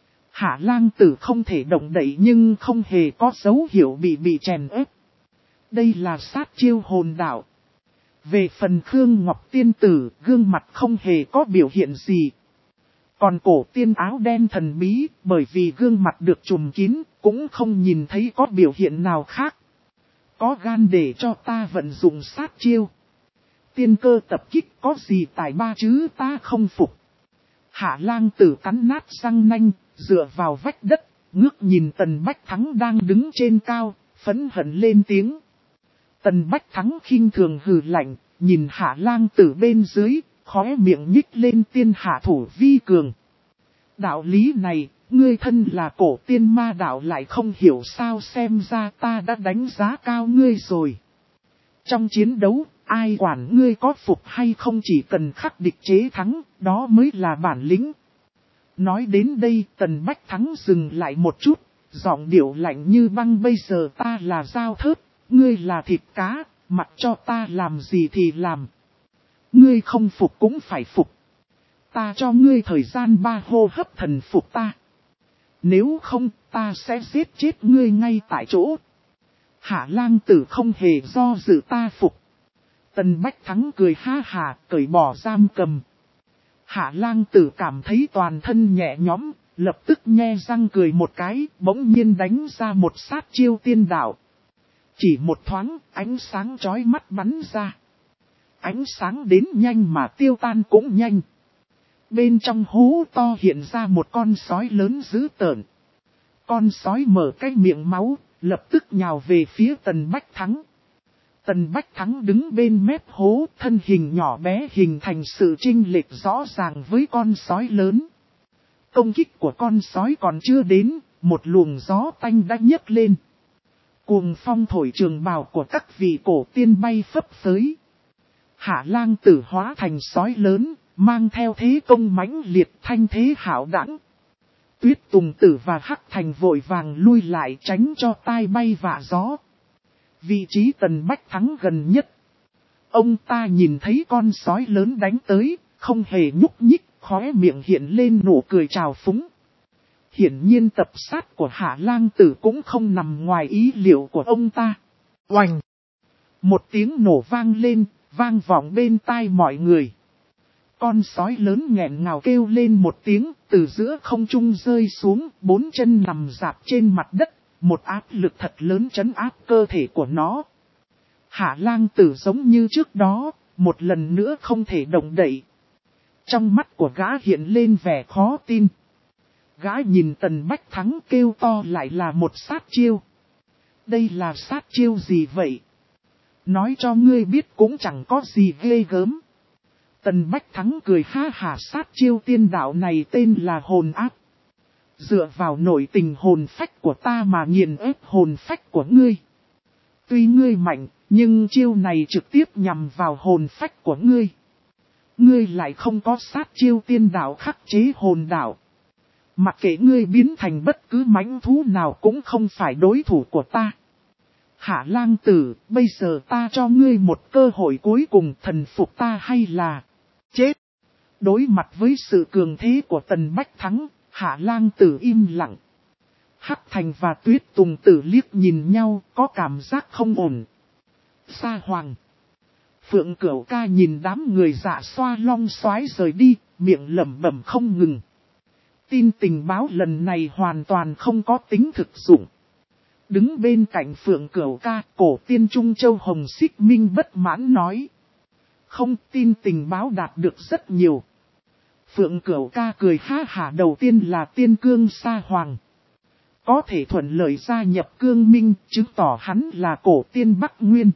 Hạ Lang Tử không thể động đậy nhưng không hề có dấu hiệu bị bị chèn ép. Đây là sát chiêu hồn đạo. Về phần Khương Ngọc tiên tử, gương mặt không hề có biểu hiện gì. Còn cổ tiên áo đen thần bí, bởi vì gương mặt được trùm kín, cũng không nhìn thấy có biểu hiện nào khác. Có gan để cho ta vận dụng sát chiêu. Tiên cơ tập kích có gì tài ba chứ ta không phục. Hạ Lang Tử cắn nát răng nanh, dựa vào vách đất, ngước nhìn Tần Bách Thắng đang đứng trên cao, phẫn hận lên tiếng. Tần Bách Thắng khinh thường hừ lạnh, nhìn Hạ Lang Tử bên dưới, khóe miệng nhích lên, tiên hạ thủ vi cường. Đạo lý này, ngươi thân là cổ tiên ma đạo lại không hiểu sao, xem ra ta đã đánh giá cao ngươi rồi. Trong chiến đấu, ai quản ngươi có phục hay không, chỉ cần khắc địch chế thắng, đó mới là bản lĩnh. Nói đến đây, Tần Bách Thắng dừng lại một chút, giọng điệu lạnh như băng, bây giờ ta là dao thớt, ngươi là thịt cá, mặc cho ta làm gì thì làm. Ngươi không phục cũng phải phục. Ta cho ngươi thời gian ba hô hấp thần phục ta. Nếu không, ta sẽ giết chết ngươi ngay tại chỗ. Hạ Lang Tử không hề do dự, ta phục. Tần Bách Thắng cười ha hà, cởi bỏ giam cầm. Hạ lang tử cảm thấy toàn thân nhẹ nhõm, lập tức nhe răng cười một cái, bỗng nhiên đánh ra một sát chiêu tiên đạo. Chỉ một thoáng, ánh sáng chói mắt bắn ra. Ánh sáng đến nhanh mà tiêu tan cũng nhanh. Bên trong hố to hiện ra một con sói lớn dữ tợn. Con sói mở cái miệng máu, lập tức nhào về phía Tần Bách Thắng. Tần Bách Thắng đứng bên mép hố, thân hình nhỏ bé hình thành sự chênh lệch rõ ràng với con sói lớn. Công kích của con sói còn chưa đến, một luồng gió tanh đã nhấc lên. Cuồng phong thổi trường bào của các vị cổ tiên bay phấp phới. Hạ lang tử hóa thành sói lớn, mang theo thế công mãnh liệt thanh thế hảo đẳng. Tuyết Tùng Tử và Hắc Thành vội vàng lui lại tránh cho tai bay vạ gió. Vị trí Tần Bách Thắng gần nhất. Ông ta nhìn thấy con sói lớn đánh tới, không hề nhúc nhích, khóe miệng hiện lên nụ cười trào phúng. Hiển nhiên tập sát của Hạ lang tử cũng không nằm ngoài ý liệu của ông ta. Oành! Một tiếng nổ vang lên, vang vọng bên tai mọi người. Con sói lớn nghẹn ngào kêu lên một tiếng, từ giữa không trung rơi xuống, bốn chân nằm rạp trên mặt đất, một áp lực thật lớn trấn áp cơ thể của nó. Hạ lang tử giống như trước đó, một lần nữa không thể động đậy. Trong mắt của gã hiện lên vẻ khó tin. Gã nhìn Tần Bách Thắng kêu to lại là một sát chiêu. Đây là sát chiêu gì vậy? Nói cho ngươi biết cũng chẳng có gì ghê gớm. Tần Bách Thắng cười ha hả, sát chiêu tiên đạo này tên là hồn áp. Dựa vào nội tình hồn phách của ta mà nghiền ép hồn phách của ngươi. Tuy ngươi mạnh, nhưng chiêu này trực tiếp nhằm vào hồn phách của ngươi. Ngươi lại không có sát chiêu tiên đạo khắc chế hồn đạo. Mặc kệ ngươi biến thành bất cứ mãnh thú nào cũng không phải đối thủ của ta. Hạ lang tử, bây giờ ta cho ngươi một cơ hội cuối cùng, thần phục ta hay là chết. Đối mặt với sự cường thế của Tần Bách Thắng, Hạ lang tử im lặng. Hắc Thành và Tuyết Tùng Tử liếc nhìn nhau, có cảm giác không ổn. Sa Hoàng. Phượng Cửu Ca nhìn đám người dạ xoa long xoái rời đi, miệng lẩm bẩm không ngừng. Tin tình báo lần này hoàn toàn không có tính thực dụng. Đứng bên cạnh Phượng Cửu Ca, cổ tiên Trung Châu Hồng Xích Minh bất mãn nói. Không, tin tình báo đạt được rất nhiều. Phượng Cửu Ca cười ha hả, đầu tiên là tiên cương Sa Hoàng. Có thể thuận lợi gia nhập cương minh, chứng tỏ hắn là cổ tiên Bắc Nguyên.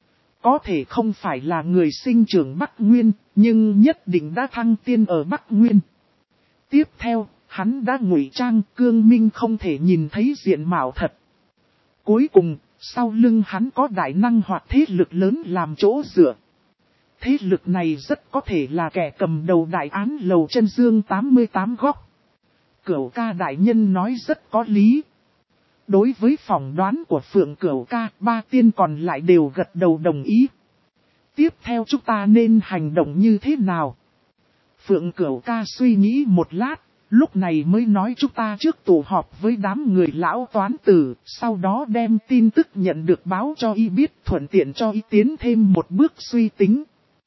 Có thể không phải là người sinh trưởng Bắc Nguyên, nhưng nhất định đã thăng tiên ở Bắc Nguyên. Tiếp theo, hắn đã ngụy trang, cương minh không thể nhìn thấy diện mạo thật. Cuối cùng, sau lưng hắn có đại năng hoặc thế lực lớn làm chỗ dựa. Thế lực này rất có thể là kẻ cầm đầu đại án lầu chân dương tám mươi tám góc. Cửu Ca đại nhân nói rất có lý. Đối với phỏng đoán của Phượng Cửu Ca, ba tiên còn lại đều gật đầu đồng ý. Tiếp theo chúng ta nên hành động như thế nào? Phượng Cửu Ca suy nghĩ một lát, lúc này mới nói chúng ta trước tụ họp với đám người lão toán tử, sau đó đem tin tức nhận được báo cho y biết, thuận tiện cho y tiến thêm một bước suy tính.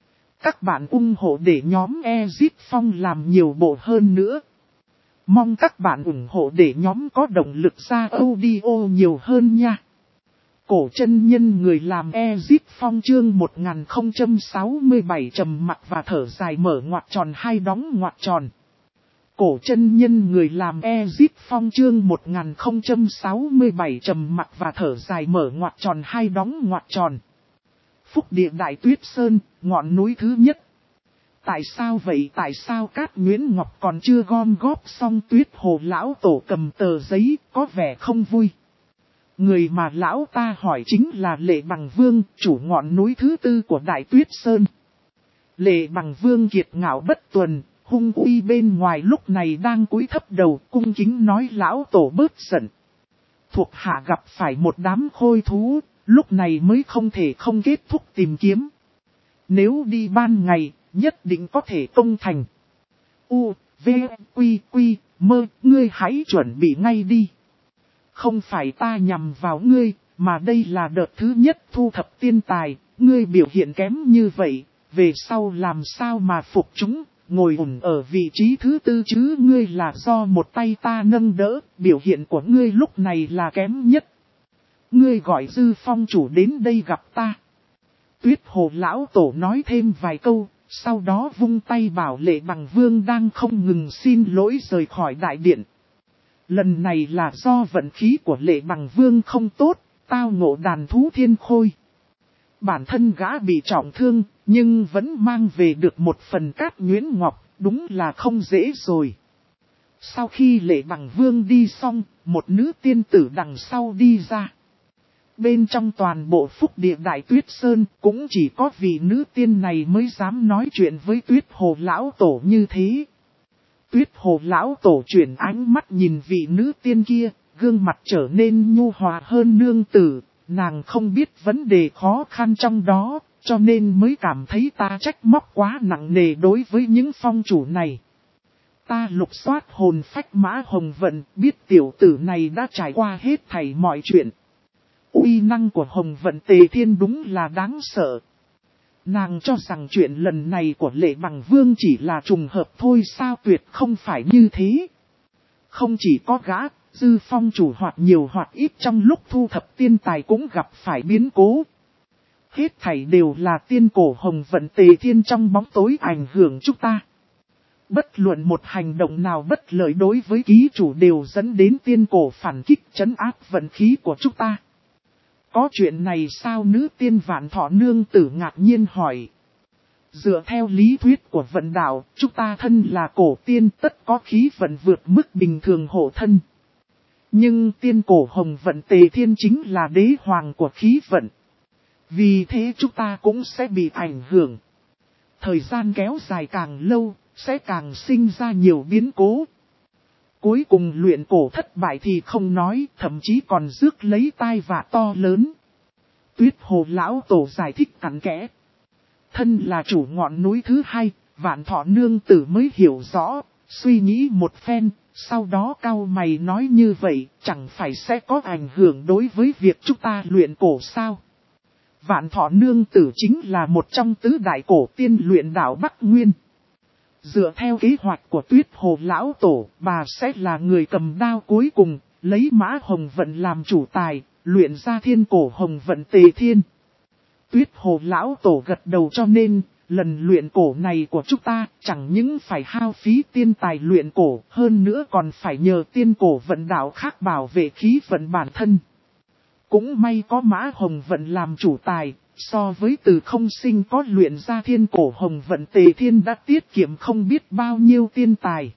Các bạn ủng hộ để nhóm Ezip Phong làm nhiều bộ hơn nữa. Mong các bạn ủng hộ để nhóm có động lực ra audio nhiều hơn nha. Cổ chân nhân người làm Ezip Phong chương một nghìn không trăm sáu mươi bảy trầm mặc và thở dài mở ngoặc tròn hai đóng ngoặc tròn. Cổ chân nhân người làm Ezip Phong chương một nghìn không trăm sáu mươi bảy trầm mặc và thở dài mở ngoặc tròn hai đóng ngoặc tròn. Phúc địa Đại Tuyết Sơn, ngọn núi thứ nhất. Tại sao vậy? Tại sao Cát Nguyễn Ngọc còn chưa gom góp xong? Tuyết Hồ lão tổ cầm tờ giấy, có vẻ không vui. Người mà lão ta hỏi chính là Lệ Bằng Vương, chủ ngọn núi thứ tư của Đại Tuyết Sơn. Lệ Bằng Vương kiệt ngạo bất tuần, hung uy bên ngoài lúc này đang cúi thấp đầu, cung kính nói lão tổ bớt giận. Thuộc hạ gặp phải một đám khôi thú, lúc này mới không thể không kết thúc tìm kiếm. Nếu đi ban ngày, nhất định có thể công thành. U, V, Quy, Quy, Mơ, ngươi hãy chuẩn bị ngay đi. Không phải ta nhằm vào ngươi, mà đây là đợt thứ nhất thu thập tiên tài, ngươi biểu hiện kém như vậy, về sau làm sao mà phục chúng, ngồi ổn ở vị trí thứ tư chứ ngươi là do một tay ta nâng đỡ, biểu hiện của ngươi lúc này là kém nhất. Ngươi gọi Dư Phong chủ đến đây gặp ta. Tuyết Hồ lão tổ nói thêm vài câu, sau đó vung tay bảo Lệ Bằng Vương đang không ngừng xin lỗi rời khỏi đại điện. Lần này là do vận khí của Lệ Bằng Vương không tốt, tao ngộ đàn thú thiên khôi. Bản thân gã bị trọng thương, nhưng vẫn mang về được một phần cát nhuyễn ngọc, đúng là không dễ rồi. Sau khi Lệ Bằng Vương đi xong, một nữ tiên tử đằng sau đi ra. Bên trong toàn bộ phúc địa Đại Tuyết Sơn, cũng chỉ có vị nữ tiên này mới dám nói chuyện với Tuyết Hồ lão tổ như thế. Tuyết Hồ lão tổ chuyển ánh mắt nhìn vị nữ tiên kia, gương mặt trở nên nhu hòa hơn nương tử. Nàng không biết vấn đề khó khăn trong đó, cho nên mới cảm thấy ta trách móc quá nặng nề đối với những phong chủ này. Ta lục soát hồn phách Mã Hồng Vận, biết tiểu tử này đã trải qua hết thảy mọi chuyện. Uy năng của Hồng Vận Tề Thiên đúng là đáng sợ. Nàng cho rằng chuyện lần này của Lệ Bằng Vương chỉ là trùng hợp thôi sao, tuyệt không phải như thế. Không chỉ có gã, Dư Phong chủ hoặc nhiều hoặc ít trong lúc thu thập tiên tài cũng gặp phải biến cố. Hết thảy đều là tiên cổ Hồng Vận Tề Thiên trong bóng tối ảnh hưởng chúng ta. Bất luận một hành động nào bất lợi đối với ký chủ đều dẫn đến tiên cổ phản kích trấn áp vận khí của chúng ta. Có chuyện này sao? Nữ tiên Vạn Thọ nương tử ngạc nhiên hỏi. Dựa theo lý thuyết của vận đạo, chúng ta thân là cổ tiên tất có khí vận vượt mức bình thường hộ thân. Nhưng tiên cổ Hồng Vận Tề Thiên chính là đế hoàng của khí vận. Vì thế chúng ta cũng sẽ bị ảnh hưởng. Thời gian kéo dài càng lâu, sẽ càng sinh ra nhiều biến cố. Cuối cùng luyện cổ thất bại thì không nói, thậm chí còn rước lấy tai vạ to lớn. Tuyết Hồ lão tổ giải thích cặn kẽ. Thân là chủ ngọn núi thứ hai, Vạn Thọ nương tử mới hiểu rõ, suy nghĩ một phen, sau đó cau mày nói như vậy, chẳng phải sẽ có ảnh hưởng đối với việc chúng ta luyện cổ sao? Vạn Thọ nương tử chính là một trong tứ đại cổ tiên luyện đạo Bắc Nguyên. Dựa theo kế hoạch của Tuyết Hồ lão tổ, bà sẽ là người cầm đao cuối cùng, lấy Mã Hồng Vận làm chủ tài, luyện ra thiên cổ Hồng Vận Tề Thiên. Tuyết Hồ lão tổ gật đầu, cho nên, lần luyện cổ này của chúng ta chẳng những phải hao phí tiên tài luyện cổ, hơn nữa còn phải nhờ tiên cổ vận đạo khác bảo vệ khí vận bản thân. Cũng may có Mã Hồng Vận làm chủ tài, so với từ không sinh có luyện ra thiên cổ Hồng Vận Tề Thiên đã tiết kiệm không biết bao nhiêu tiên tài.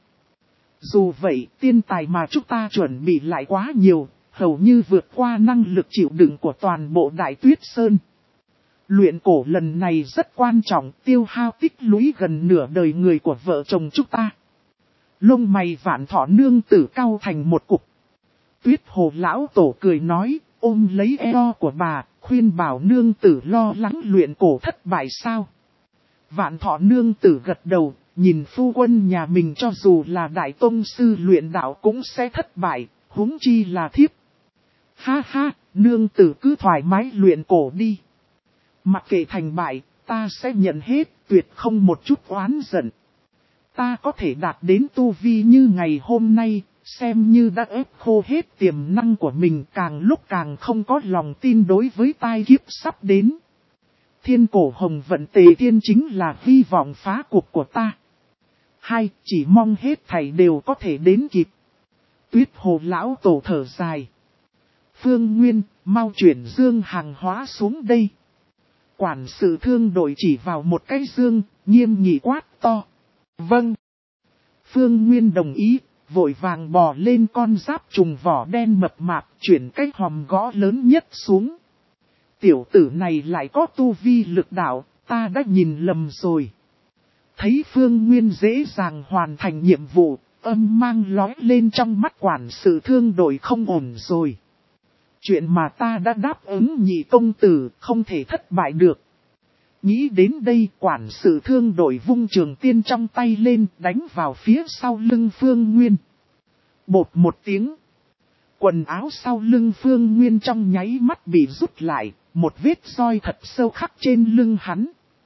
Dù vậy, tiên tài mà chúng ta chuẩn bị lại quá nhiều, hầu như vượt qua năng lực chịu đựng của toàn bộ Đại Tuyết Sơn. Luyện cổ lần này rất quan trọng, tiêu hao tích lũy gần nửa đời người của vợ chồng chúng ta. Lông mày Vạn Thọ nương tử cau thành một cục. Tuyết Hồ lão tổ cười nói, ôm lấy eo của bà, khuyên bảo nương tử lo lắng luyện cổ thất bại sao. Vạn Thọ nương tử gật đầu, nhìn phu quân nhà mình cho dù là đại tông sư luyện đạo cũng sẽ thất bại, huống chi là thiếp. Ha ha, nương tử cứ thoải mái luyện cổ đi. Mặc kệ thành bại, ta sẽ nhận hết, tuyệt không một chút oán giận. Ta có thể đạt đến tu vi như ngày hôm nay, xem như đã ép khô hết tiềm năng của mình, càng lúc càng không có lòng tin đối với tai kiếp sắp đến. Thiên cổ Hồng Vận Tề Thiên chính là hy vọng phá cuộc của ta. Hai, chỉ mong hết thảy đều có thể đến kịp. Tuyết Hồ lão tổ thở dài. Phương Nguyên, mau chuyển dương hàng hóa xuống đây. Quản sự thương đội chỉ vào một cái dương, nghiêm nghị quát to. Vâng. Phương Nguyên đồng ý, vội vàng bò lên con giáp trùng vỏ đen mập mạp, chuyển cái hòm gõ lớn nhất xuống. Tiểu tử này lại có tu vi lực đạo, ta đã nhìn lầm rồi. Thấy Phương Nguyên dễ dàng hoàn thành nhiệm vụ, âm mang lói lên trong mắt quản sự thương đội không ổn rồi. Chuyện mà ta đã đáp ứng nhị công tử không thể thất bại được. Nghĩ đến đây, quản sự thương đội vung trường tiên trong tay lên, đánh vào phía sau lưng Phương Nguyên. Bột một tiếng. Quần áo sau lưng Phương Nguyên trong nháy mắt bị rút lại, một vết roi thật sâu khắc trên lưng hắn.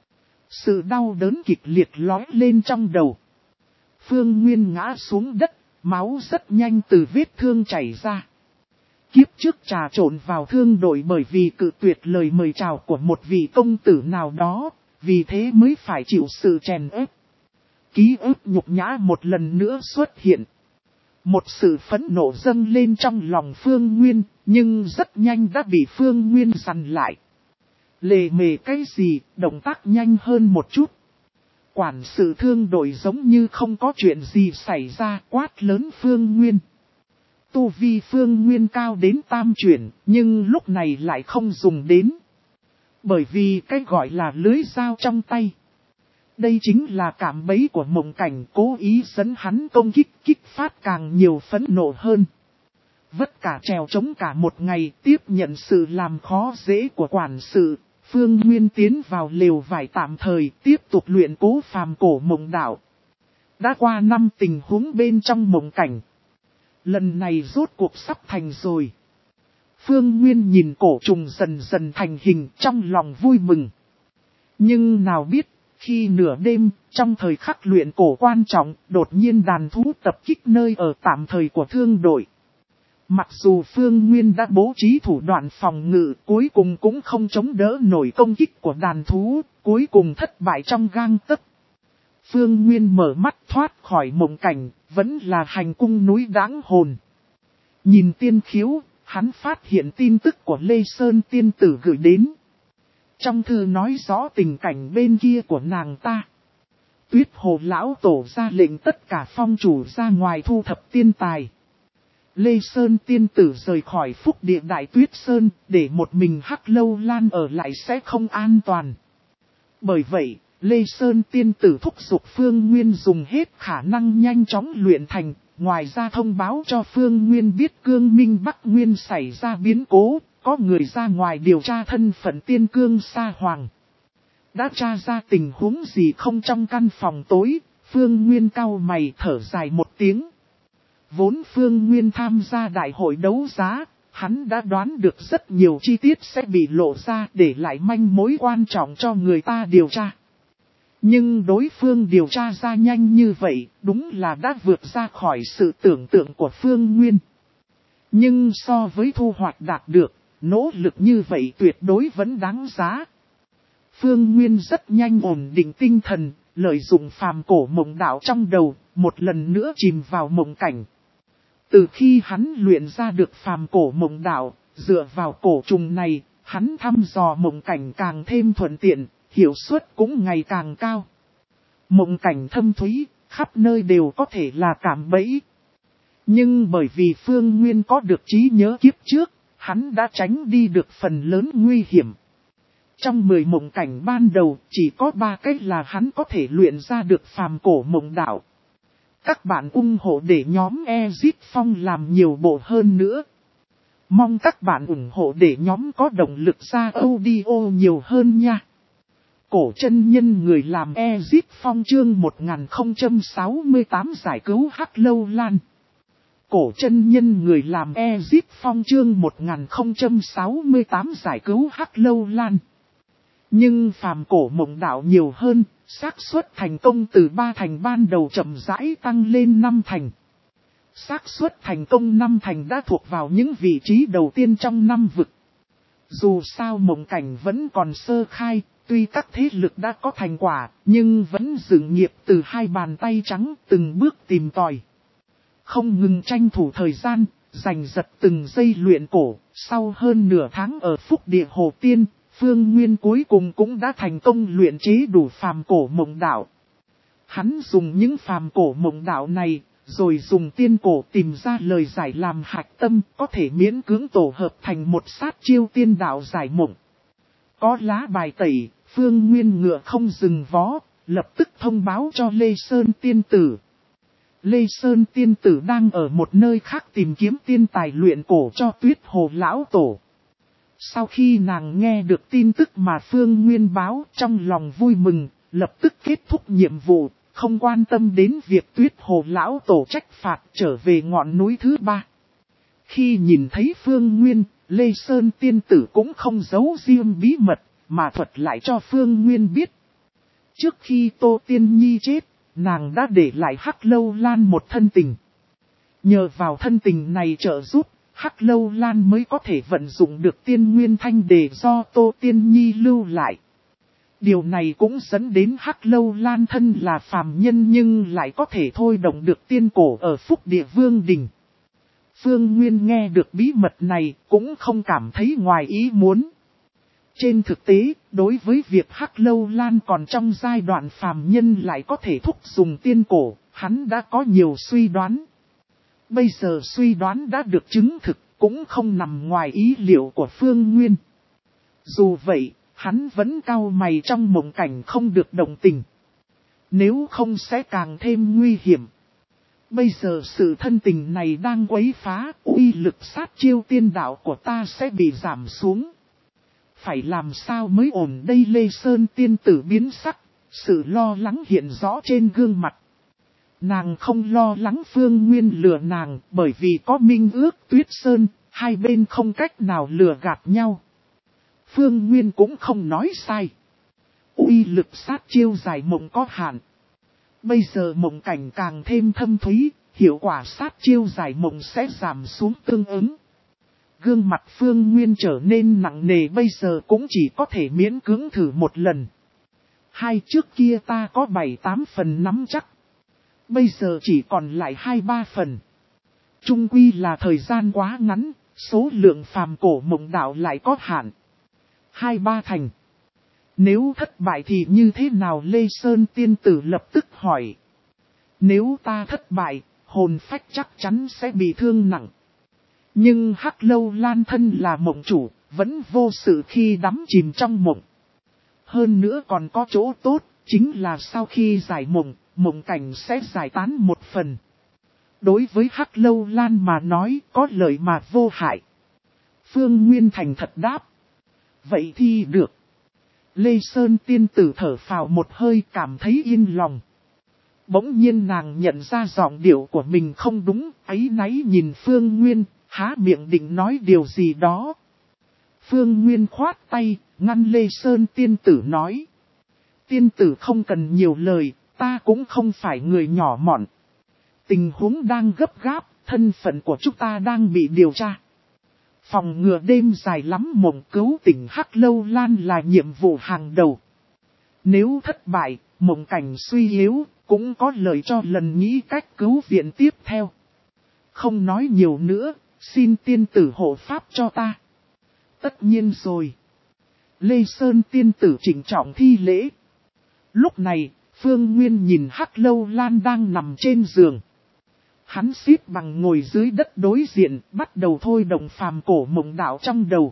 Sự đau đớn kịch liệt lói lên trong đầu. Phương Nguyên ngã xuống đất, máu rất nhanh từ vết thương chảy ra. Kiếp trước trà trộn vào thương đội bởi vì cự tuyệt lời mời chào của một vị công tử nào đó, vì thế mới phải chịu sự chèn ép. Ký ức nhục nhã một lần nữa xuất hiện. Một sự phẫn nộ dâng lên trong lòng Phương Nguyên, nhưng rất nhanh đã bị Phương Nguyên dằn lại. Lề mề cái gì, động tác nhanh hơn một chút. Quản sự thương đội giống như không có chuyện gì xảy ra, quát lớn Phương Nguyên. Tu vi Phương Nguyên cao đến tam chuyển, nhưng lúc này lại không dùng đến. Bởi vì cái gọi là lưới dao trong tay. Đây chính là cảm bẫy của Mộng Cảnh, cố ý dẫn hắn công kích, kích phát càng nhiều phẫn nộ hơn. Vất cả trèo trống cả một ngày, tiếp nhận sự làm khó dễ của quản sự, Phương Nguyên tiến vào lều vải tạm thời, tiếp tục luyện cố phàm cổ mộng đạo. Đã qua năm tình huống bên trong Mộng Cảnh. Lần này rốt cuộc sắp thành rồi. Phương Nguyên nhìn cổ trùng dần dần thành hình, trong lòng vui mừng. Nhưng nào biết, khi nửa đêm, trong thời khắc luyện cổ quan trọng, đột nhiên đàn thú tập kích nơi ở tạm thời của thương đội. Mặc dù Phương Nguyên đã bố trí thủ đoạn phòng ngự, cuối cùng cũng không chống đỡ nổi công kích của đàn thú, cuối cùng thất bại trong gang tấc. Phương Nguyên mở mắt thoát khỏi Mộng Cảnh, vẫn là hành cung núi đáng hồn. Nhìn tiên khiếu, hắn phát hiện tin tức của Lê Sơn tiên tử gửi đến. Trong thư nói rõ tình cảnh bên kia của nàng ta. Tuyết Hồ lão tổ ra lệnh tất cả phong chủ ra ngoài thu thập tiên tài. Lê Sơn tiên tử rời khỏi phúc địa Đại Tuyết Sơn, để một mình Hắc Lâu Lan ở lại sẽ không an toàn. Bởi vậy, Lê Sơn tiên tử thúc giục Phương Nguyên dùng hết khả năng nhanh chóng luyện thành, ngoài ra thông báo cho Phương Nguyên biết Cương Minh Bắc Nguyên xảy ra biến cố, có người ra ngoài điều tra thân phận Tiên Cương Sa Hoàng. Đã tra ra tình huống gì không trong căn phòng tối, Phương Nguyên cau mày thở dài một tiếng. Vốn Phương Nguyên tham gia đại hội đấu giá, hắn đã đoán được rất nhiều chi tiết sẽ bị lộ ra để lại manh mối quan trọng cho người ta điều tra. Nhưng đối phương điều tra ra nhanh như vậy, đúng là đã vượt ra khỏi sự tưởng tượng của Phương Nguyên. Nhưng so với thu hoạch đạt được, nỗ lực như vậy tuyệt đối vẫn đáng giá. Phương Nguyên rất nhanh ổn định tinh thần, lợi dụng phàm cổ mộng đạo trong đầu, một lần nữa chìm vào Mộng Cảnh. Từ khi hắn luyện ra được phàm cổ mộng đạo, dựa vào cổ trùng này, hắn thăm dò Mộng Cảnh càng thêm thuận tiện, hiệu suất cũng ngày càng cao. Mộng Cảnh thâm thúy, khắp nơi đều có thể là cảm bẫy. Nhưng bởi vì Phương Nguyên có được trí nhớ kiếp trước, hắn đã tránh đi được phần lớn nguy hiểm. Trong mười mộng cảnh ban đầu, chỉ có ba cách là hắn có thể luyện ra được phàm cổ mộng đạo. Các bạn ủng hộ để nhóm Exit Phong làm nhiều bộ hơn nữa. Mong các bạn ủng hộ để nhóm có động lực ra audio nhiều hơn nha. Cổ chân nhân người làm Exit Phong chương một nghìn không trăm sáu mươi tám giải cứu Hắc Lâu Lan. Cổ chân nhân người làm Exit Phong chương một nghìn không trăm sáu mươi tám giải cứu Hắc Lâu Lan. Nhưng phàm cổ mộng đạo nhiều hơn, xác suất thành công từ ba thành ban đầu chậm rãi tăng lên năm thành. Xác suất thành công năm thành đã thuộc vào những vị trí đầu tiên trong năm vực. Dù sao Mộng Cảnh vẫn còn sơ khai, tuy các thế lực đã có thành quả, nhưng vẫn dựng nghiệp từ hai bàn tay trắng từng bước tìm tòi. Không ngừng tranh thủ thời gian, giành giật từng giây luyện cổ, sau hơn nửa tháng ở Phúc Địa Hồ Tiên, Phương Nguyên cuối cùng cũng đã thành công luyện chế đủ phàm cổ mộng đạo. Hắn dùng những phàm cổ mộng đạo này, rồi dùng tiên cổ tìm ra lời giải làm hạch tâm, có thể miễn cưỡng tổ hợp thành một sát chiêu tiên đạo giải mộng. Có lá bài tẩy, Phương Nguyên ngựa không dừng vó, lập tức thông báo cho Lê Sơn tiên tử. Lê Sơn tiên tử đang ở một nơi khác tìm kiếm tiên tài luyện cổ cho Tuyết Hồ lão tổ. Sau khi nàng nghe được tin tức mà Phương Nguyên báo, trong lòng vui mừng, lập tức kết thúc nhiệm vụ, không quan tâm đến việc Tuyết Hồ lão tổ trách phạt trở về ngọn núi thứ ba. Khi nhìn thấy Phương Nguyên, Lê Sơn tiên tử cũng không giấu riêng bí mật, mà thuật lại cho Phương Nguyên biết. Trước khi Tô Tiên Nhi chết, nàng đã để lại Hắc Lâu Lan một thân tình. Nhờ vào thân tình này trợ giúp, Hắc Lâu Lan mới có thể vận dụng được tiên nguyên thanh để do Tô Tiên Nhi lưu lại. Điều này cũng dẫn đến Hắc Lâu Lan thân là phàm nhân nhưng lại có thể thôi động được tiên cổ ở Phúc Địa Vương Đình. Phương Nguyên nghe được bí mật này cũng không cảm thấy ngoài ý muốn. Trên thực tế, đối với việc Hắc Lâu Lan còn trong giai đoạn phàm nhân lại có thể thúc dùng tiên cổ, hắn đã có nhiều suy đoán. Bây giờ suy đoán đã được chứng thực, cũng không nằm ngoài ý liệu của Phương Nguyên. Dù vậy, hắn vẫn cau mày trong mộng cảnh không được đồng tình. Nếu không sẽ càng thêm nguy hiểm. Bây giờ sự thân tình này đang quấy phá, uy lực sát chiêu tiên đạo của ta sẽ bị giảm xuống. Phải làm sao mới ổn đây? Lê Sơn tiên tử biến sắc, sự lo lắng hiện rõ trên gương mặt. Nàng không lo lắng Phương Nguyên lừa nàng bởi vì có minh ước Tuyết Sơn, hai bên không cách nào lừa gạt nhau. Phương Nguyên cũng không nói sai. Uy lực sát chiêu giải mộng có hạn. Bây giờ mộng cảnh càng thêm thâm thúy, hiệu quả sát chiêu giải mộng sẽ giảm xuống tương ứng. Gương mặt Phương Nguyên trở nên nặng nề, bây giờ cũng chỉ có thể miễn cưỡng thử một lần. Hai trước kia ta có bảy tám phần nắm chắc. Bây giờ chỉ còn lại hai ba phần. Chung quy là thời gian quá ngắn, số lượng phàm cổ mộng đạo lại có hạn. Hai ba thành. Nếu thất bại thì như thế nào? Lê Sơn tiên tử lập tức hỏi. Nếu ta thất bại, hồn phách chắc chắn sẽ bị thương nặng. Nhưng Hắc Lâu Lan thân là mộng chủ, vẫn vô sự khi đắm chìm trong mộng. Hơn nữa còn có chỗ tốt, chính là sau khi giải mộng, mộng cảnh sẽ giải tán một phần. Đối với Hắc Lâu Lan mà nói có lợi mà vô hại. Phương Nguyên thành thật đáp. Vậy thì được. Lê Sơn tiên tử thở phào một hơi, cảm thấy yên lòng. Bỗng nhiên nàng nhận ra giọng điệu của mình không đúng, áy náy nhìn Phương Nguyên, há miệng định nói điều gì đó. Phương Nguyên khoát tay, ngăn Lê Sơn tiên tử nói. Tiên tử không cần nhiều lời, ta cũng không phải người nhỏ mọn. Tình huống đang gấp gáp, thân phận của chúng ta đang bị điều tra. Phòng ngừa đêm dài lắm mộng cứu tỉnh Hắc Lâu Lan là nhiệm vụ hàng đầu. Nếu thất bại, mộng cảnh suy yếu, cũng có lợi cho lần nghĩ cách cứu viện tiếp theo. Không nói nhiều nữa, xin tiên tử hộ pháp cho ta. Tất nhiên rồi. Lê Sơn tiên tử trịnh trọng thi lễ. Lúc này, Phương Nguyên nhìn Hắc Lâu Lan đang nằm trên giường. Hắn xếp bằng ngồi dưới đất đối diện, bắt đầu thôi động phàm cổ mộng đạo trong đầu.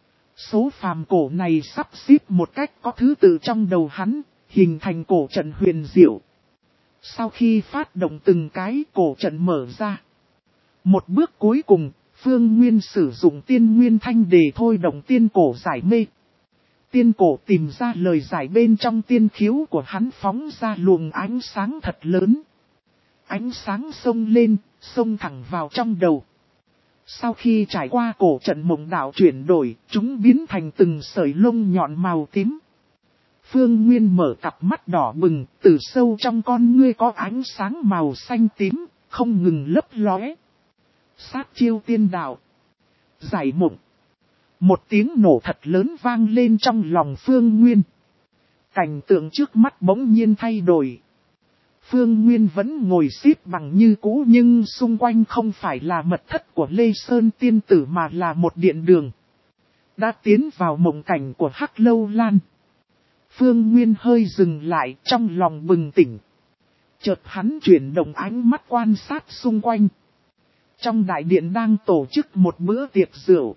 Số phàm cổ này sắp xếp một cách có thứ tự trong đầu hắn, hình thành cổ trận huyền diệu. Sau khi phát động từng cái, cổ trận mở ra. Một bước cuối cùng, Phương Nguyên sử dụng tiên nguyên thanh để thôi động tiên cổ giải mê. Tiên cổ tìm ra lời giải bên trong tiên khiếu của hắn, phóng ra luồng ánh sáng thật lớn. Ánh sáng xông lên, xông thẳng vào trong đầu. Sau khi trải qua cổ trận mộng đạo chuyển đổi, chúng biến thành từng sợi lông nhọn màu tím. Phương Nguyên mở cặp mắt đỏ bừng, từ sâu trong con ngươi có ánh sáng màu xanh tím, không ngừng lấp lóe. Sát chiêu tiên đạo. Giải mộng. Một tiếng nổ thật lớn vang lên trong lòng Phương Nguyên. Cảnh tượng trước mắt bỗng nhiên thay đổi. Phương Nguyên vẫn ngồi xếp bằng như cũ nhưng xung quanh không phải là mật thất của Lê Sơn tiên tử mà là một điện đường. Đã tiến vào mộng cảnh của Hắc Lâu Lan. Phương Nguyên hơi dừng lại, trong lòng bừng tỉnh. Chợt hắn chuyển động ánh mắt quan sát xung quanh. Trong đại điện đang tổ chức một bữa tiệc rượu.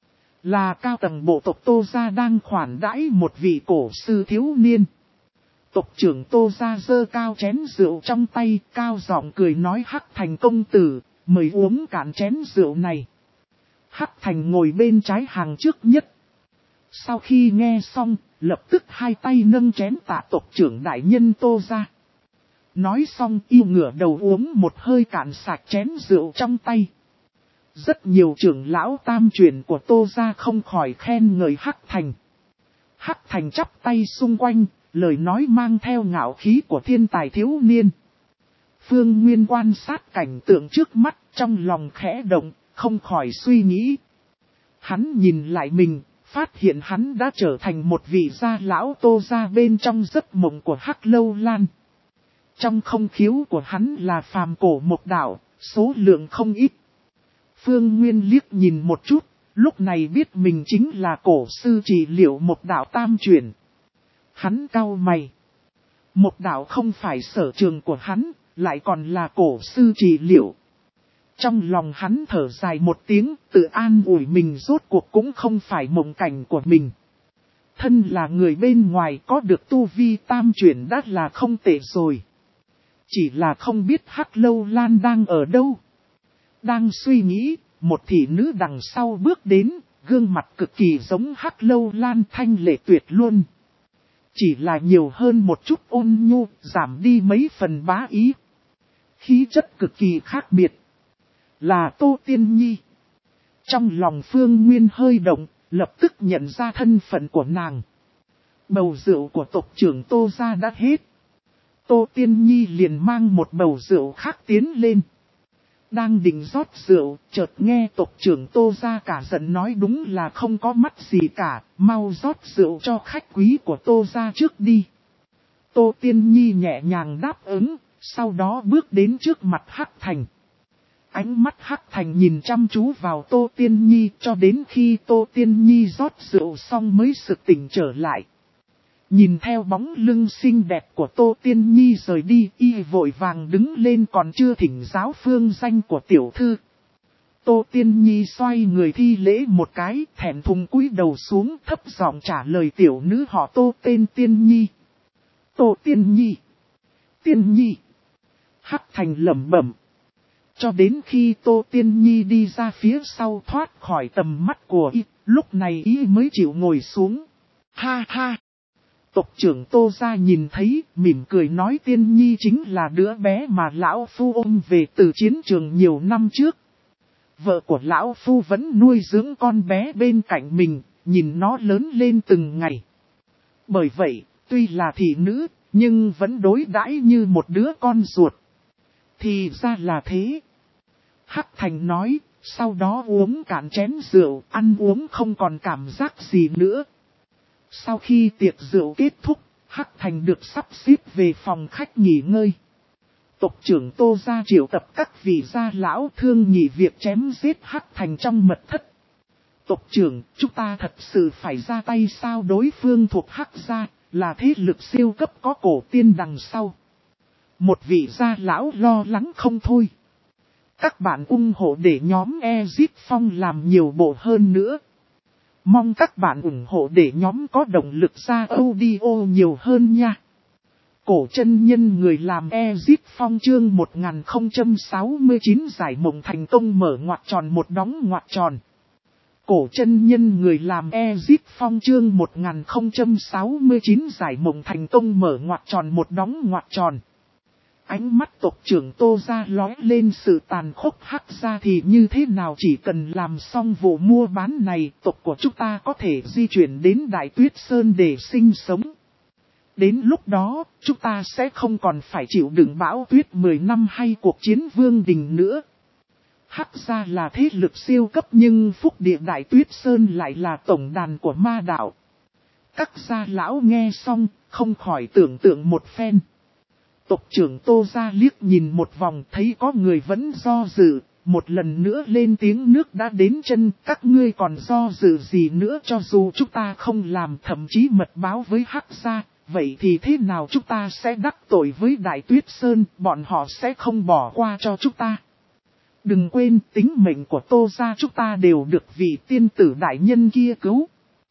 Là cao tầng bộ tộc Tô Gia đang khoản đãi một vị cổ sư thiếu niên. Tộc trưởng Tô Gia giơ cao chén rượu trong tay, cao giọng cười nói: Hắc Thành công tử, mời uống cạn chén rượu này. Hắc Thành ngồi bên trái hàng trước nhất. Sau khi nghe xong, lập tức hai tay nâng chén tạ tộc trưởng đại nhân Tô Gia. Nói xong yêu ngửa đầu uống một hơi cạn sạch chén rượu trong tay. Rất nhiều trưởng lão tam truyền của Tô Gia không khỏi khen ngợi Hắc Thành. Hắc Thành chắp tay xung quanh, lời nói mang theo ngạo khí của thiên tài thiếu niên. Phương Nguyên quan sát cảnh tượng trước mắt, trong lòng khẽ động, không khỏi suy nghĩ. Hắn nhìn lại mình, phát hiện hắn đã trở thành một vị gia lão Tô gia bên trong giấc mộng của Hắc Lâu Lan. Trong không khiếu của hắn là phàm cổ một đạo, số lượng không ít. Phương Nguyên liếc nhìn một chút, lúc này biết mình chính là cổ sư trị liệu một đạo tam chuyển. Hắn cau mày. Một đạo không phải sở trường của hắn, lại còn là cổ sư trị liệu. Trong lòng hắn thở dài một tiếng, tự an ủi mình rốt cuộc cũng không phải mộng cảnh của mình. Thân là người bên ngoài có được tu vi tam chuyển đã là không tệ rồi. Chỉ là không biết Hắc Lâu Lan đang ở đâu. Đang suy nghĩ, một thị nữ đằng sau bước đến, gương mặt cực kỳ giống Hắc Lâu Lan thanh lệ tuyệt luôn. Chỉ là nhiều hơn một chút ôn nhu, giảm đi mấy phần bá ý. Khí chất cực kỳ khác biệt. Là Tô Tiên Nhi. Trong lòng Phương Nguyên hơi động, lập tức nhận ra thân phận của nàng. Bầu rượu của tộc trưởng Tô gia đã hết. Tô Tiên Nhi liền mang một bầu rượu khác tiến lên. Đang định rót rượu, chợt nghe tộc trưởng Tô gia cả giận nói đúng là không có mắt gì cả, mau rót rượu cho khách quý của Tô gia trước đi. Tô Tiên Nhi nhẹ nhàng đáp ứng, sau đó bước đến trước mặt Hắc Thành. Ánh mắt Hắc Thành nhìn chăm chú vào Tô Tiên Nhi cho đến khi Tô Tiên Nhi rót rượu xong mới sực tỉnh trở lại. Nhìn theo bóng lưng xinh đẹp của Tô Tiên Nhi rời đi, y vội vàng đứng lên còn chưa thỉnh giáo phương danh của tiểu thư. Tô Tiên Nhi xoay người thi lễ một cái, thẹn thùng cúi đầu xuống thấp giọng trả lời tiểu nữ họ Tô tên Tiên Nhi. Tô Tiên Nhi. Tiên Nhi. Hắc Thành lẩm bẩm. Cho đến khi Tô Tiên Nhi đi ra phía sau thoát khỏi tầm mắt của y, lúc này y mới chịu ngồi xuống. Ha ha! Tộc trưởng Tô gia nhìn thấy, mỉm cười nói Tiên Nhi chính là đứa bé mà lão phu ôm về từ chiến trường nhiều năm trước. Vợ của lão phu vẫn nuôi dưỡng con bé bên cạnh mình, nhìn nó lớn lên từng ngày. Bởi vậy, tuy là thị nữ, nhưng vẫn đối đãi như một đứa con ruột. Thì ra là thế. Hắc Thành nói, sau đó uống cạn chén rượu, ăn uống không còn cảm giác gì nữa. Sau khi tiệc rượu kết thúc, Hắc Thành được sắp xếp về phòng khách nghỉ ngơi. Tộc trưởng Tô gia triệu tập các vị gia lão thương nghị việc chém giết Hắc Thành trong mật thất. Tộc trưởng, chúng ta thật sự phải ra tay sao? Đối phương thuộc Hắc gia, là thế lực siêu cấp có cổ tiên đằng sau. Một vị gia lão lo lắng không thôi. Các bạn ủng hộ để nhóm Ezip Phong làm nhiều bộ hơn nữa. Mong các bạn ủng hộ để nhóm có động lực ra audio nhiều hơn nha. Cổ chân nhân người làm Ezip Phong chương một nghìn không trăm sáu mươi chín giải mộng thành công mở ngoặc tròn một đóng ngoặc tròn. Cổ chân nhân người làm Ezip Phong chương một nghìn không trăm sáu mươi chín giải mộng thành công mở ngoặc tròn một đóng ngoặc tròn. Ánh mắt tộc trưởng Tô gia lóe lên sự tàn khốc. Hắc gia thì như thế nào, chỉ cần làm xong vụ mua bán này, tộc của chúng ta có thể di chuyển đến Đại Tuyết Sơn để sinh sống. Đến lúc đó, chúng ta sẽ không còn phải chịu đựng bão tuyết mười năm hay cuộc chiến vương đình nữa. Hắc gia là thế lực siêu cấp nhưng phúc địa Đại Tuyết Sơn lại là tổng đàn của ma đạo. Các gia lão nghe xong, không khỏi tưởng tượng một phen. Tộc trưởng Tô gia liếc nhìn một vòng thấy có người vẫn do dự, một lần nữa lên tiếng nước đã đến chân, các ngươi còn do dự gì nữa? Cho dù chúng ta không làm, thậm chí mật báo với Hắc gia, vậy thì thế nào chúng ta sẽ đắc tội với Đại Tuyết Sơn, bọn họ sẽ không bỏ qua cho chúng ta. Đừng quên tính mệnh của Tô gia chúng ta đều được vị tiên tử đại nhân kia cứu.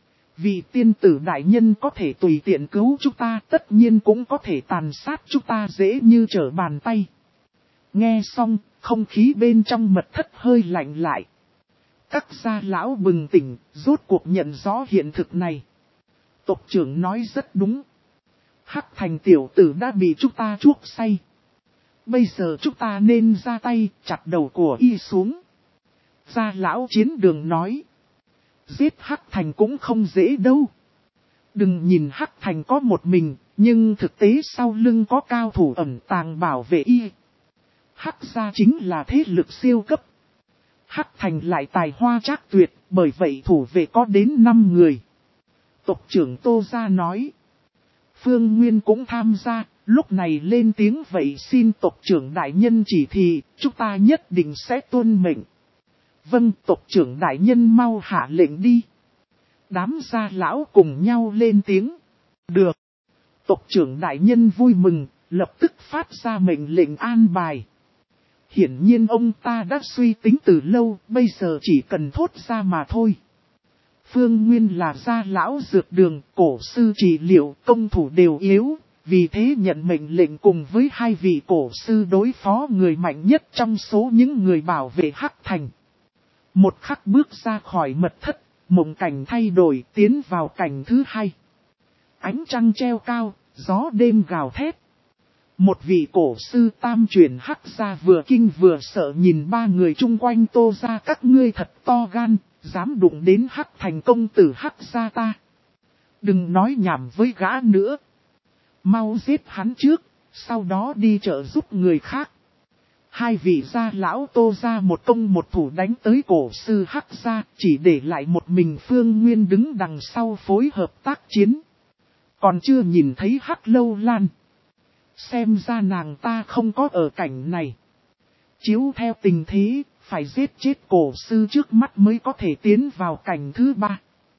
Vì tiên tử đại nhân có thể tùy tiện cứu chúng ta, tất nhiên cũng có thể tàn sát chúng ta dễ như trở bàn tay. Nghe xong, không khí bên trong mật thất hơi lạnh lại. Các gia lão bừng tỉnh, rốt cuộc nhận rõ hiện thực này. Tộc trưởng nói rất đúng. Hắc Thành tiểu tử đã bị chúng ta chuốc say. Bây giờ chúng ta nên ra tay, chặt đầu của y xuống. Gia lão chiến đường nói. Giết Hắc Thành cũng không dễ đâu. Đừng nhìn Hắc Thành có một mình, Nhưng thực tế sau lưng có cao thủ ẩn tàng bảo vệ y. Hắc gia chính là thế lực siêu cấp. Hắc thành lại tài hoa trác tuyệt, bởi vậy thủ vệ có đến năm người. Tộc trưởng Tô Gia nói. Phương Nguyên cũng tham gia, lúc này lên tiếng vậy xin tộc trưởng đại nhân chỉ thị, chúng ta nhất định sẽ tuân mệnh. Vâng, tộc trưởng đại nhân mau hạ lệnh đi. Đám gia lão cùng nhau lên tiếng. Được. Tộc trưởng đại nhân vui mừng, lập tức phát ra mệnh lệnh an bài. Hiển nhiên ông ta đã suy tính từ lâu, bây giờ chỉ cần thốt ra mà thôi. Phương Nguyên là gia lão dược đường, cổ sư trị liệu, công thủ đều yếu, vì thế nhận mệnh lệnh cùng với hai vị cổ sư đối phó người mạnh nhất trong số những người bảo vệ Hắc Thành. Một khắc bước ra khỏi mật thất, mộng cảnh thay đổi tiến vào cảnh thứ hai. Ánh trăng treo cao, gió đêm gào thét. Một vị cổ sư tam truyền Hắc gia vừa kinh vừa sợ nhìn ba người chung quanh Tô gia các ngươi thật to gan, dám đụng đến Hắc Thành công tử Hắc gia ta. Đừng nói nhảm với gã nữa. Mau giết hắn trước, sau đó đi trợ giúp người khác. Hai vị gia lão Tô gia một công một thủ đánh tới cổ sư Hắc gia, chỉ để lại một mình Phương Nguyên đứng đằng sau phối hợp tác chiến. Còn chưa nhìn thấy Hắc Lâu Lan. Xem ra nàng ta không có ở cảnh này. Chiếu theo tình thế, phải giết chết cổ sư trước mắt mới có thể tiến vào cảnh thứ ba.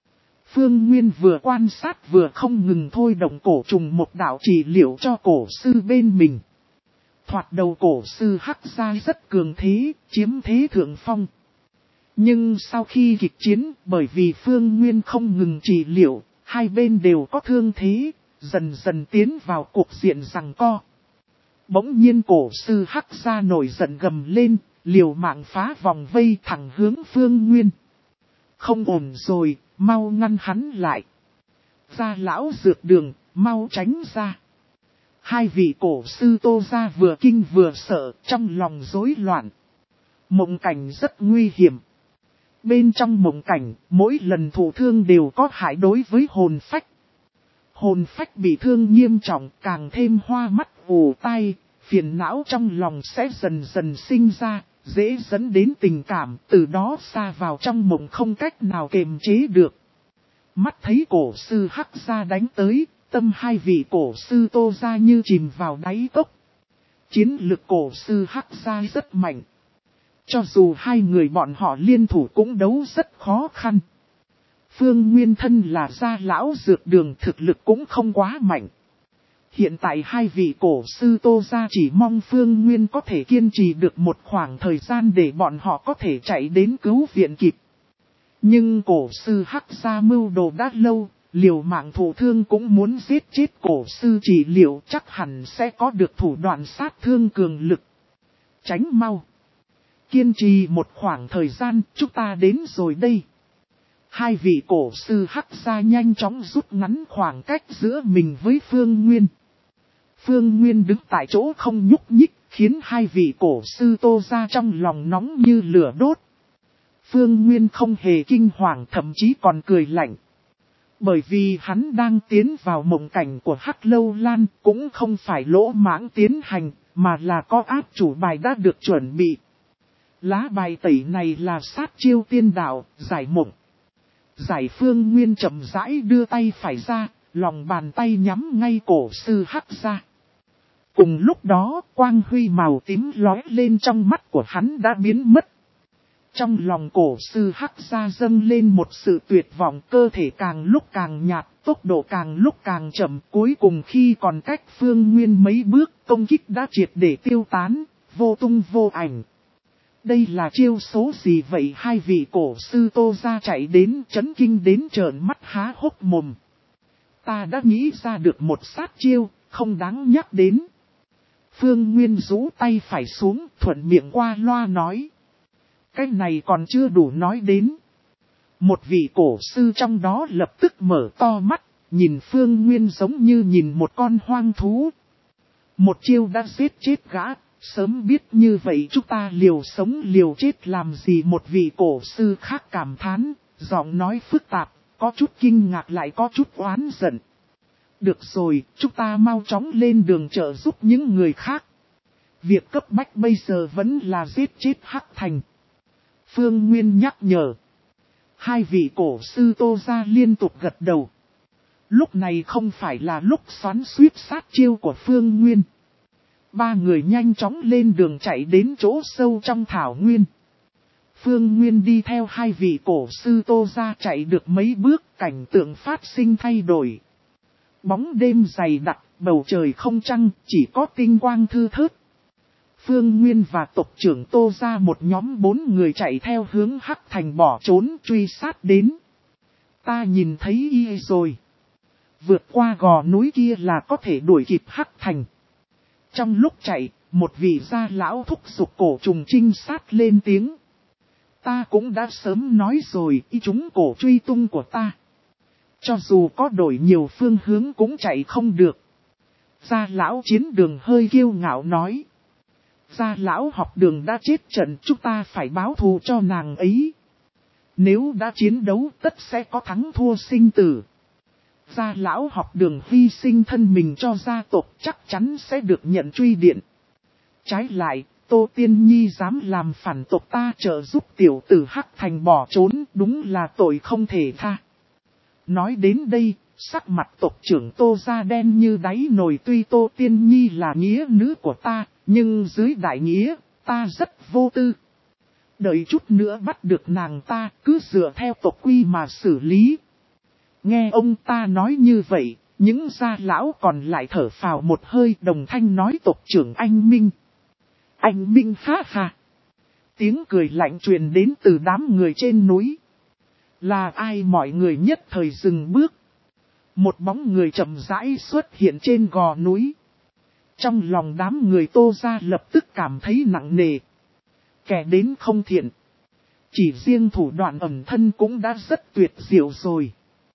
Phương Nguyên vừa quan sát vừa không ngừng thôi động cổ trùng một đạo trị liệu cho cổ sư bên mình. Thoạt đầu cổ sư Hắc gia rất cường thế, chiếm thế thượng phong. Nhưng sau khi kịch chiến, bởi vì Phương Nguyên không ngừng trị liệu, hai bên đều có thương thế, dần dần tiến vào cuộc diện giằng co. Bỗng nhiên cổ sư Hắc gia nổi giận gầm lên, liều mạng phá vòng vây thẳng hướng Phương Nguyên. Không ổn rồi, mau ngăn hắn lại. Gia lão dược đường, mau tránh ra. Hai vị cổ sư Tô gia vừa kinh vừa sợ, trong lòng rối loạn. Mộng cảnh rất nguy hiểm. Bên trong mộng cảnh, mỗi lần thụ thương đều có hại đối với hồn phách. Hồn phách bị thương nghiêm trọng, càng thêm hoa mắt ù tai, phiền não trong lòng sẽ dần dần sinh ra, dễ dẫn đến tình cảm, từ đó xa vào trong mộng không cách nào kiềm chế được. Mắt thấy cổ sư Hắc gia đánh tới, tâm hai vị cổ sư Tô gia như chìm vào đáy cốc. Chiến lực cổ sư Hắc gia rất mạnh. Cho dù hai người bọn họ liên thủ cũng đấu rất khó khăn. Phương Nguyên thân là gia lão dược đường, thực lực cũng không quá mạnh. Hiện tại hai vị cổ sư Tô gia chỉ mong Phương Nguyên có thể kiên trì được một khoảng thời gian để bọn họ có thể chạy đến cứu viện kịp. Nhưng cổ sư Hắc gia mưu đồ đã lâu, liều mạng thụ thương cũng muốn giết chết cổ sư trị liệu, chắc hẳn sẽ có được thủ đoạn sát thương cường lực. Tránh mau. Kiên trì một khoảng thời gian, chúng ta đến rồi đây. Hai vị cổ sư Hắc gia nhanh chóng rút ngắn khoảng cách giữa mình với Phương Nguyên. Phương Nguyên đứng tại chỗ không nhúc nhích, khiến hai vị cổ sư Tô gia trong lòng nóng như lửa đốt. Phương Nguyên không hề kinh hoàng, thậm chí còn cười lạnh. Bởi vì hắn đang tiến vào mộng cảnh của Hắc Lâu Lan, cũng không phải lỗ mãng tiến hành, mà là có áp chủ bài đã được chuẩn bị. Lá bài tẩy này là sát chiêu tiên đạo, giải mộng. Giải Phương Nguyên chậm rãi đưa tay phải ra, lòng bàn tay nhắm ngay cổ sư Hắc gia. Cùng lúc đó, quang huy màu tím lóe lên trong mắt của hắn đã biến mất. Trong lòng cổ sư Hắc gia dâng lên một sự tuyệt vọng, cơ thể càng lúc càng nhạt, tốc độ càng lúc càng chậm, cuối cùng khi còn cách Phương Nguyên mấy bước, công kích đã triệt để tiêu tán, vô tung vô ảnh. Đây là chiêu số gì vậy? Hai vị cổ sư Tô gia chạy đến chấn kinh đến trợn mắt há hốc mồm. Ta đã nghĩ ra được một sát chiêu, không đáng nhắc đến. Phương Nguyên rũ tay phải xuống, thuận miệng qua loa nói. Cái này còn chưa đủ nói đến. Một vị cổ sư trong đó lập tức mở to mắt, nhìn Phương Nguyên giống như nhìn một con hoang thú. Một chiêu đã giết chết gã, sớm biết như vậy chúng ta liều sống liều chết làm gì? Một vị cổ sư khác cảm thán, giọng nói phức tạp, có chút kinh ngạc lại có chút oán giận. được rồi, chúng ta mau chóng lên đường trợ giúp những người khác. Việc cấp bách bây giờ vẫn là giết chết Hắc Thành. Phương Nguyên nhắc nhở. Hai vị cổ sư Tô gia liên tục gật đầu. Lúc này không phải là lúc xoắn xuýt sát chiêu của Phương Nguyên. Ba người nhanh chóng lên đường chạy đến chỗ sâu trong thảo nguyên. Phương Nguyên đi theo hai vị cổ sư Tô gia chạy được mấy bước, cảnh tượng phát sinh thay đổi. Bóng đêm dày đặc, bầu trời không trăng, chỉ có tinh quang thư thớt. Phương Nguyên và tộc trưởng Tô gia một nhóm bốn người chạy theo hướng Hắc Thành bỏ trốn truy sát đến. Ta nhìn thấy y rồi. Vượt qua gò núi kia là có thể đuổi kịp Hắc Thành. Trong lúc chạy, một vị gia lão thúc giục cổ trùng trinh sát lên tiếng. Ta cũng đã sớm nói rồi, y chúng cổ truy tung của ta. Cho dù có đổi nhiều phương hướng cũng chạy không được. Gia lão chiến đường hơi kiêu ngạo nói. Gia lão học đường đã chết trận, chúng ta phải báo thù cho nàng ấy. Nếu đã chiến đấu tất sẽ có thắng thua sinh tử. Gia lão học đường hy sinh thân mình cho gia tộc chắc chắn sẽ được nhận truy điện. Trái lại, Tô Tiên Nhi dám làm phản tộc ta trợ giúp tiểu tử Hắc Thành bỏ trốn, đúng là tội không thể tha. Nói đến đây, sắc mặt tộc trưởng Tô gia đen như đáy nồi, tuy Tô Tiên Nhi là nghĩa nữ của ta, nhưng dưới đại nghĩa, ta rất vô tư. Đợi chút nữa bắt được nàng ta, cứ dựa theo tộc quy mà xử lý. Nghe ông ta nói như vậy, những gia lão còn lại thở phào một hơi, đồng thanh nói tộc trưởng anh Minh. Anh Minh ha ha. Tiếng cười lạnh truyền đến từ đám người trên núi. Là ai? Mọi người nhất thời dừng bước. Một bóng người chậm rãi xuất hiện trên gò núi. Trong lòng đám người Tô gia lập tức cảm thấy nặng nề. Kẻ đến không thiện. Chỉ riêng thủ đoạn ẩn thân cũng đã rất tuyệt diệu rồi.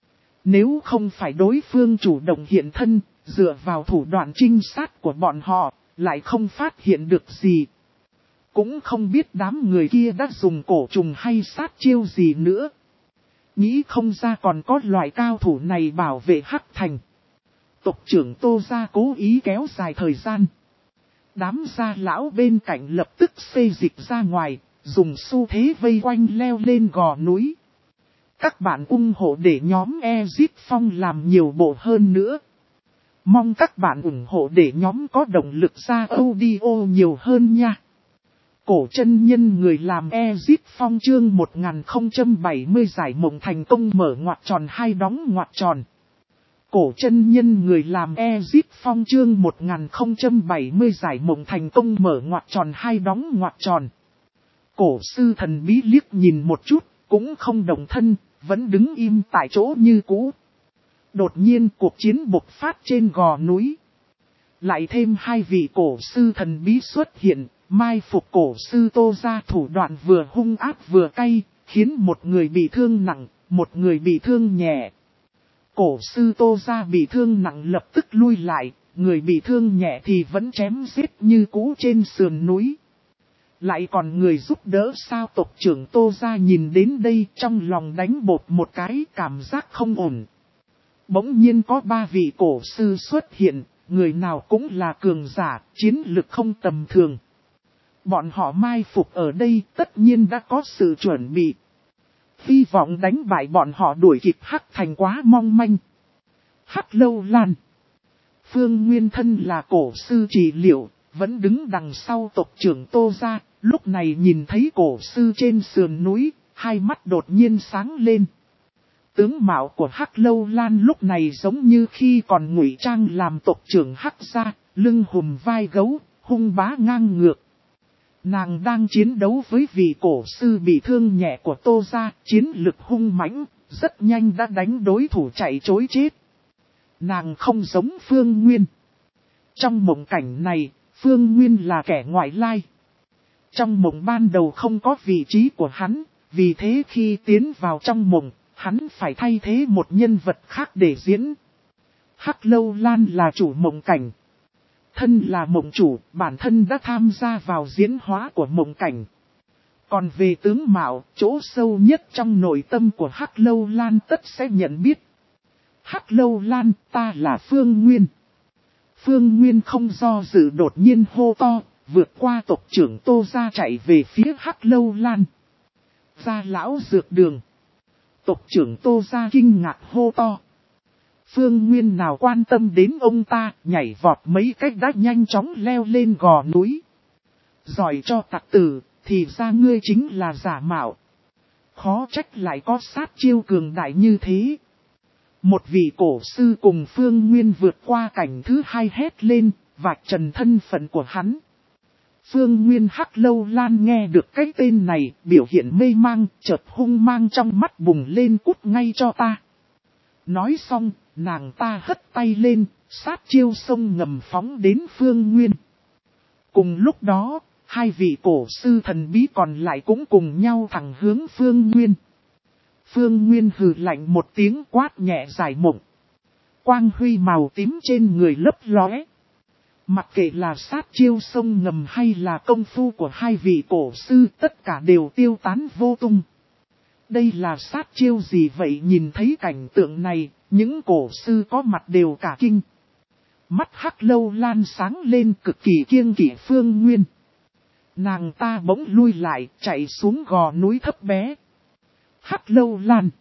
Nếu không phải đối phương chủ động hiện thân, dựa vào thủ đoạn trinh sát của bọn họ, lại không phát hiện được gì. Cũng không biết đám người kia đã dùng cổ trùng hay sát chiêu gì nữa. Nghĩ không ra còn có loại cao thủ này bảo vệ Hắc Thành. Tộc trưởng Tô gia cố ý kéo dài thời gian. Đám gia lão bên cạnh lập tức xê dịch ra ngoài, dùng xu thế vây quanh leo lên gò núi. Các bạn ủng hộ để nhóm Ezip Phong làm nhiều bộ hơn nữa. Mong các bạn ủng hộ để nhóm có động lực ra audio nhiều hơn nha. Cổ chân nhân người làm Ezip Phong chương một nghìn không trăm bảy mươi giải mộng thành công mở ngoặc tròn hai đóng ngoặc tròn. Cổ chân nhân người làm Ezip Phong chương một nghìn không trăm bảy mươi giải mộng thành công mở ngoặc tròn hai đóng ngoặc tròn. Cổ sư thần bí liếc nhìn một chút, cũng không động thân, vẫn đứng im tại chỗ như cũ. Đột nhiên cuộc chiến bộc phát trên gò núi. Lại thêm hai vị cổ sư thần bí xuất hiện, mai phục cổ sư Tô gia thủ đoạn vừa hung ác vừa cay, khiến một người bị thương nặng, một người bị thương nhẹ. Cổ sư Tô gia bị thương nặng lập tức lui lại, người bị thương nhẹ thì vẫn chém giết như cũ trên sườn núi. Lại còn người giúp đỡ sao? Tộc trưởng Tô gia nhìn đến đây trong lòng đánh bột một cái, cảm giác không ổn. Bỗng nhiên có ba vị cổ sư xuất hiện, người nào cũng là cường giả, chiến lực không tầm thường. Bọn họ mai phục ở đây tất nhiên đã có sự chuẩn bị. Hy vọng đánh bại bọn họ đuổi kịp Hắc Thành quá mong manh. Hắc Lâu Lan. Phương Nguyên thân là cổ sư trị liệu, vẫn đứng đằng sau tộc trưởng Tô gia, lúc này nhìn thấy cổ sư trên sườn núi, hai mắt đột nhiên sáng lên. Tướng mạo của Hắc Lâu Lan lúc này giống như khi còn ngụy trang làm tộc trưởng Hắc gia, lưng hùm vai gấu, hung bá ngang ngược. Nàng đang chiến đấu với vị cổ sư bị thương nhẹ của Tô gia, chiến lực hung mãnh, rất nhanh đã đánh đối thủ chạy trối chết. Nàng không giống Phương Nguyên. Trong mộng cảnh này, Phương Nguyên là kẻ ngoại lai. Trong mộng ban đầu không có vị trí của hắn, vì thế khi tiến vào trong mộng, hắn phải thay thế một nhân vật khác để diễn. Hắc Lâu Lan là chủ mộng cảnh. Thân là mộng chủ, bản thân đã tham gia vào diễn hóa của mộng cảnh. Còn về tướng mạo, chỗ sâu nhất trong nội tâm của Hắc Lâu Lan tất sẽ nhận biết. Hắc Lâu Lan, ta là Phương Nguyên. Phương Nguyên không do dự đột nhiên hô to, vượt qua tộc trưởng Tô Gia chạy về phía Hắc Lâu Lan. Gia lão dược đường. Tộc trưởng Tô Gia kinh ngạc hô to. Phương Nguyên nào quan tâm đến ông ta, nhảy vọt mấy cách đã nhanh chóng leo lên gò núi. Giỏi cho tặc tử, thì ra ngươi chính là giả mạo. Khó trách lại có sát chiêu cường đại như thế. Một vị cổ sư cùng Phương Nguyên vượt qua cảnh thứ hai hét lên, vạch trần thân phận của hắn. Phương Nguyên Hắc Lâu Lan nghe được cái tên này, biểu hiện mê mang, chợt hung mang trong mắt bùng lên, cút ngay cho ta. Nói xong, nàng ta hất tay lên, sát chiêu sông ngầm phóng đến Phương Nguyên. Cùng lúc đó, hai vị cổ sư thần bí còn lại cũng cùng nhau thẳng hướng Phương Nguyên. Phương Nguyên hừ lạnh một tiếng, quát nhẹ giải mộng. Quang huy màu tím trên người lấp lóe. Mặc kệ là sát chiêu sông ngầm hay là công phu của hai vị cổ sư, tất cả đều tiêu tán vô tung. Đây là sát chiêu gì vậy? Nhìn thấy cảnh tượng này, những cổ sư có mặt đều cả kinh. Mắt Hắc Lâu Lan sáng lên, cực kỳ kiêng kỵ Phương Nguyên. Nàng ta bỗng lui lại, chạy xuống gò núi thấp bé. Hắc Lâu Lan.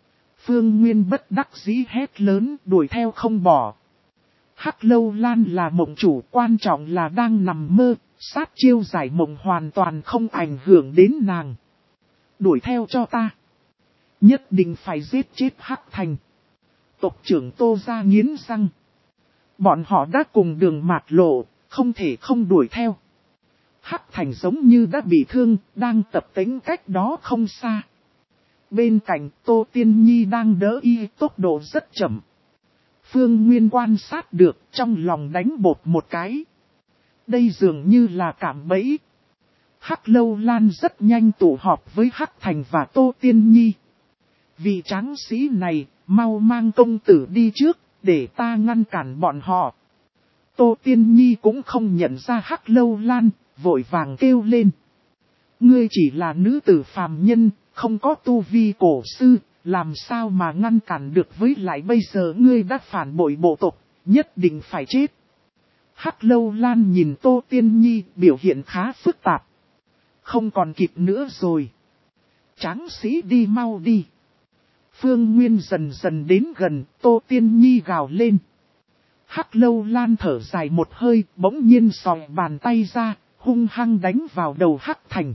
Phương Nguyên bất đắc dĩ hét lớn, đuổi theo không bỏ. Hắc Lâu Lan là mộng chủ, quan trọng là đang nằm mơ, sát chiêu giải mộng hoàn toàn không ảnh hưởng đến nàng. Đuổi theo cho ta. Nhất định phải giết chết Hắc Thành. Tộc trưởng Tô Gia nghiến răng. Bọn họ đã cùng đường mạt lộ, không thể không đuổi theo. Hắc Thành giống như đã bị thương, đang tập tính cách đó không xa. Bên cạnh Tô Tiên Nhi đang đỡ y, tốc độ rất chậm. Phương Nguyên quan sát được, trong lòng đánh bột một cái. Đây dường như là cạm bẫy. Hắc Lâu Lan rất nhanh tụ họp với Hắc Thành và Tô Tiên Nhi. Vị tráng sĩ này, mau mang công tử đi trước, để ta ngăn cản bọn họ. Tô Tiên Nhi cũng không nhận ra Hắc Lâu Lan, vội vàng kêu lên. Ngươi chỉ là nữ tử phàm nhân, không có tu vi cổ sư, làm sao mà ngăn cản được, với lại bây giờ ngươi đã phản bội bộ tộc, nhất định phải chết. Hắc Lâu Lan nhìn Tô Tiên Nhi, biểu hiện khá phức tạp. Không còn kịp nữa rồi. Tráng sĩ đi mau đi. Phương Nguyên dần dần đến gần, Tô Tiên Nhi gào lên. Hắc Lâu Lan thở dài một hơi, bỗng nhiên sòi bàn tay ra, hung hăng đánh vào đầu Hắc Thành.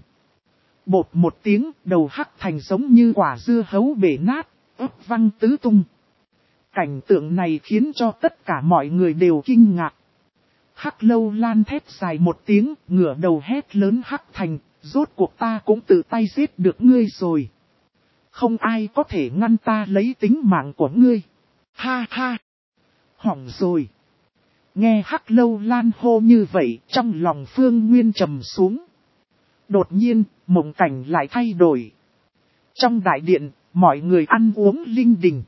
Bột một tiếng, đầu Hắc Thành giống như quả dưa hấu bể nát, ấp văng tứ tung. Cảnh tượng này khiến cho tất cả mọi người đều kinh ngạc. Hắc Lâu Lan thét dài một tiếng, ngửa đầu hét lớn, Hắc Thành, rốt cuộc ta cũng tự tay giết được ngươi rồi. Không ai có thể ngăn ta lấy tính mạng của ngươi. Ha ha! Hỏng rồi! Nghe Hắc Lâu Lan hô như vậy, trong lòng Phương Nguyên trầm xuống. Đột nhiên, mộng cảnh lại thay đổi. Trong đại điện, mọi người ăn uống linh đình.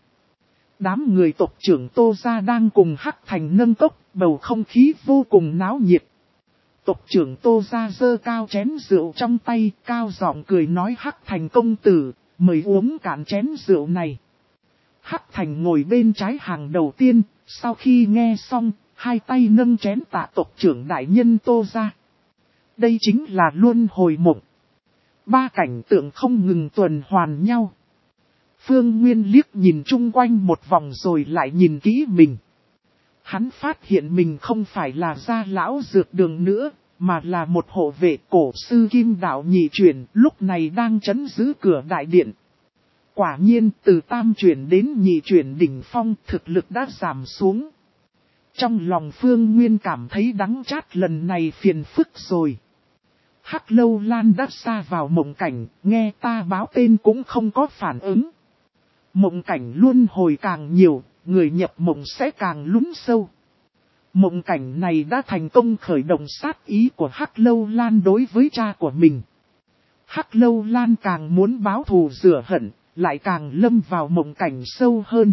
Đám người tộc trưởng Tô Gia đang cùng Hắc Thành nâng cốc, bầu không khí vô cùng náo nhiệt. Tộc trưởng Tô Gia giơ cao chén rượu trong tay, cao giọng cười nói, Hắc Thành công tử, mời uống cạn chén rượu này. Hắc Thành ngồi bên trái hàng đầu tiên, sau khi nghe xong, hai tay nâng chén tạ tộc trưởng đại nhân Tô Gia. Đây chính là luân hồi mộng. Ba cảnh tượng không ngừng tuần hoàn nhau. Phương Nguyên liếc nhìn chung quanh một vòng rồi lại nhìn kỹ mình. Hắn phát hiện mình không phải là gia lão dược đường nữa, mà là một hộ vệ cổ sư kim đạo nhị chuyển, lúc này đang trấn giữ cửa đại điện. Quả nhiên, từ tam chuyển đến nhị chuyển đỉnh phong, thực lực đã giảm xuống. Trong lòng Phương Nguyên cảm thấy đắng chát, lần này phiền phức rồi. Hắc Lâu Lan đã xa vào mộng cảnh, nghe ta báo tên cũng không có phản ứng. Mộng cảnh luân hồi càng nhiều, người nhập mộng sẽ càng lún sâu. Mộng cảnh này đã thành công khởi động sát ý của Hắc Lâu Lan đối với cha của mình. Hắc Lâu Lan càng muốn báo thù rửa hận, lại càng lâm vào mộng cảnh sâu hơn.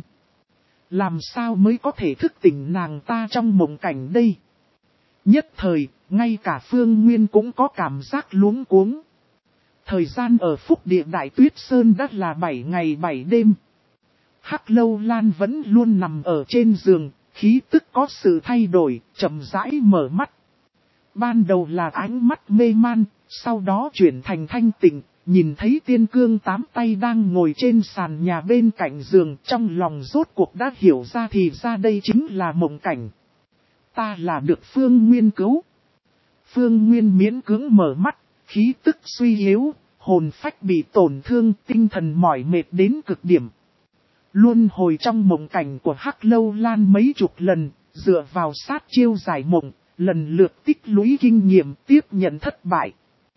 Làm sao mới có thể thức tỉnh nàng ta trong mộng cảnh đây? Nhất thời, ngay cả Phương Nguyên cũng có cảm giác luống cuống. Thời gian ở Phúc Địa Đại Tuyết Sơn đã là bảy ngày bảy đêm. Hắc Lâu Lan vẫn luôn nằm ở trên giường, khí tức có sự thay đổi, chậm rãi mở mắt. Ban đầu là ánh mắt mê man, sau đó chuyển thành thanh tịnh, nhìn thấy Tiên Cương tám tay đang ngồi trên sàn nhà bên cạnh giường, trong lòng rốt cuộc đã hiểu ra thì ra đây chính là mộng cảnh. Ta là được Phương Nguyên cứu. Phương Nguyên miễn cưỡng mở mắt, khí tức suy yếu, hồn phách bị tổn thương, tinh thần mỏi mệt đến cực điểm. Luân hồi trong mộng cảnh của Hắc Lâu Lan mấy chục lần, dựa vào sát chiêu giải mộng, lần lượt tích lũy kinh nghiệm tiếp nhận thất bại.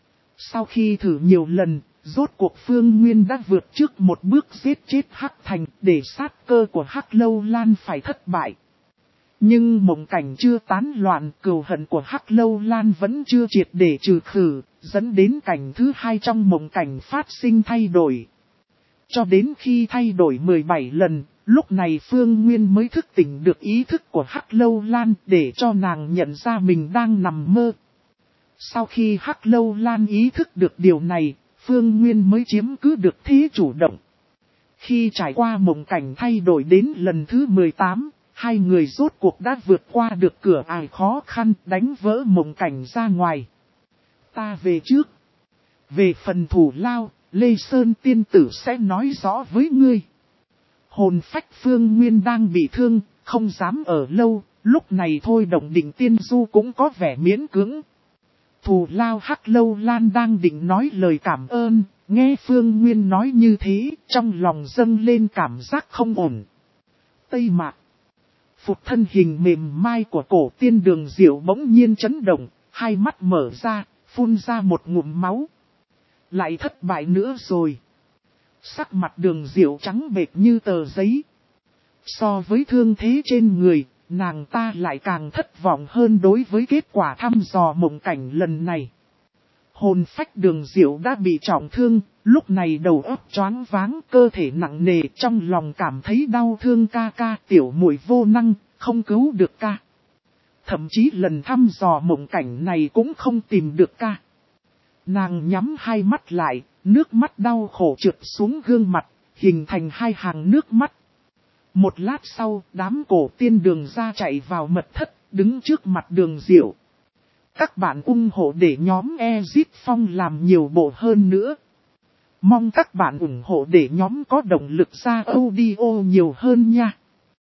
Sau khi thử nhiều lần, rốt cuộc Phương Nguyên đã vượt trước một bước giết chết Hắc Thành để sát cơ của Hắc Lâu Lan phải thất bại. Nhưng mộng cảnh chưa tán loạn, cừu hận của Hắc Lâu Lan vẫn chưa triệt để trừ khử, dẫn đến cảnh thứ hai trong mộng cảnh phát sinh thay đổi. Cho đến khi thay đổi mười bảy lần, lúc này Phương Nguyên mới thức tỉnh được ý thức của Hắc Lâu Lan để cho nàng nhận ra mình đang nằm mơ. Sau khi Hắc Lâu Lan ý thức được điều này, Phương Nguyên mới chiếm cứ được thế chủ động. Khi trải qua mộng cảnh thay đổi đến lần thứ mười tám, hai người rốt cuộc đã vượt qua được cửa ải khó khăn, đánh vỡ mộng cảnh ra ngoài. Ta về trước. Về phần thủ lao, Lê Sơn tiên tử sẽ nói rõ với ngươi. Hồn phách Phương Nguyên đang bị thương, không dám ở lâu, lúc này thôi động định tiên du cũng có vẻ miễn cưỡng. Thù lao Hắc Lâu Lan đang định nói lời cảm ơn, nghe Phương Nguyên nói như thế, trong lòng dâng lên cảm giác không ổn. Tây Mạc. Phục thân hình mềm mai của cổ tiên Đường Diệu bỗng nhiên chấn động, hai mắt mở ra, phun ra một ngụm máu. Lại thất bại nữa rồi. Sắc mặt Đường Diệu trắng bệch như tờ giấy. So với thương thế trên người, nàng ta lại càng thất vọng hơn đối với kết quả thăm dò mộng cảnh lần này. Hồn phách Đường Diệu đã bị trọng thương, lúc này đầu óc choáng váng, cơ thể nặng nề, trong lòng cảm thấy đau thương ca ca, tiểu muội vô năng, không cứu được ca. Thậm chí lần thăm dò mộng cảnh này cũng không tìm được ca. Nàng nhắm hai mắt lại, nước mắt đau khổ trượt xuống gương mặt, hình thành hai hàng nước mắt. Một lát sau, đám cổ tiên Đường ra chạy vào mật thất, đứng trước mặt Đường Diệu. Các bạn ủng hộ để nhóm Exit Phong làm nhiều bộ hơn nữa. Mong các bạn ủng hộ để nhóm có động lực ra audio nhiều hơn nha.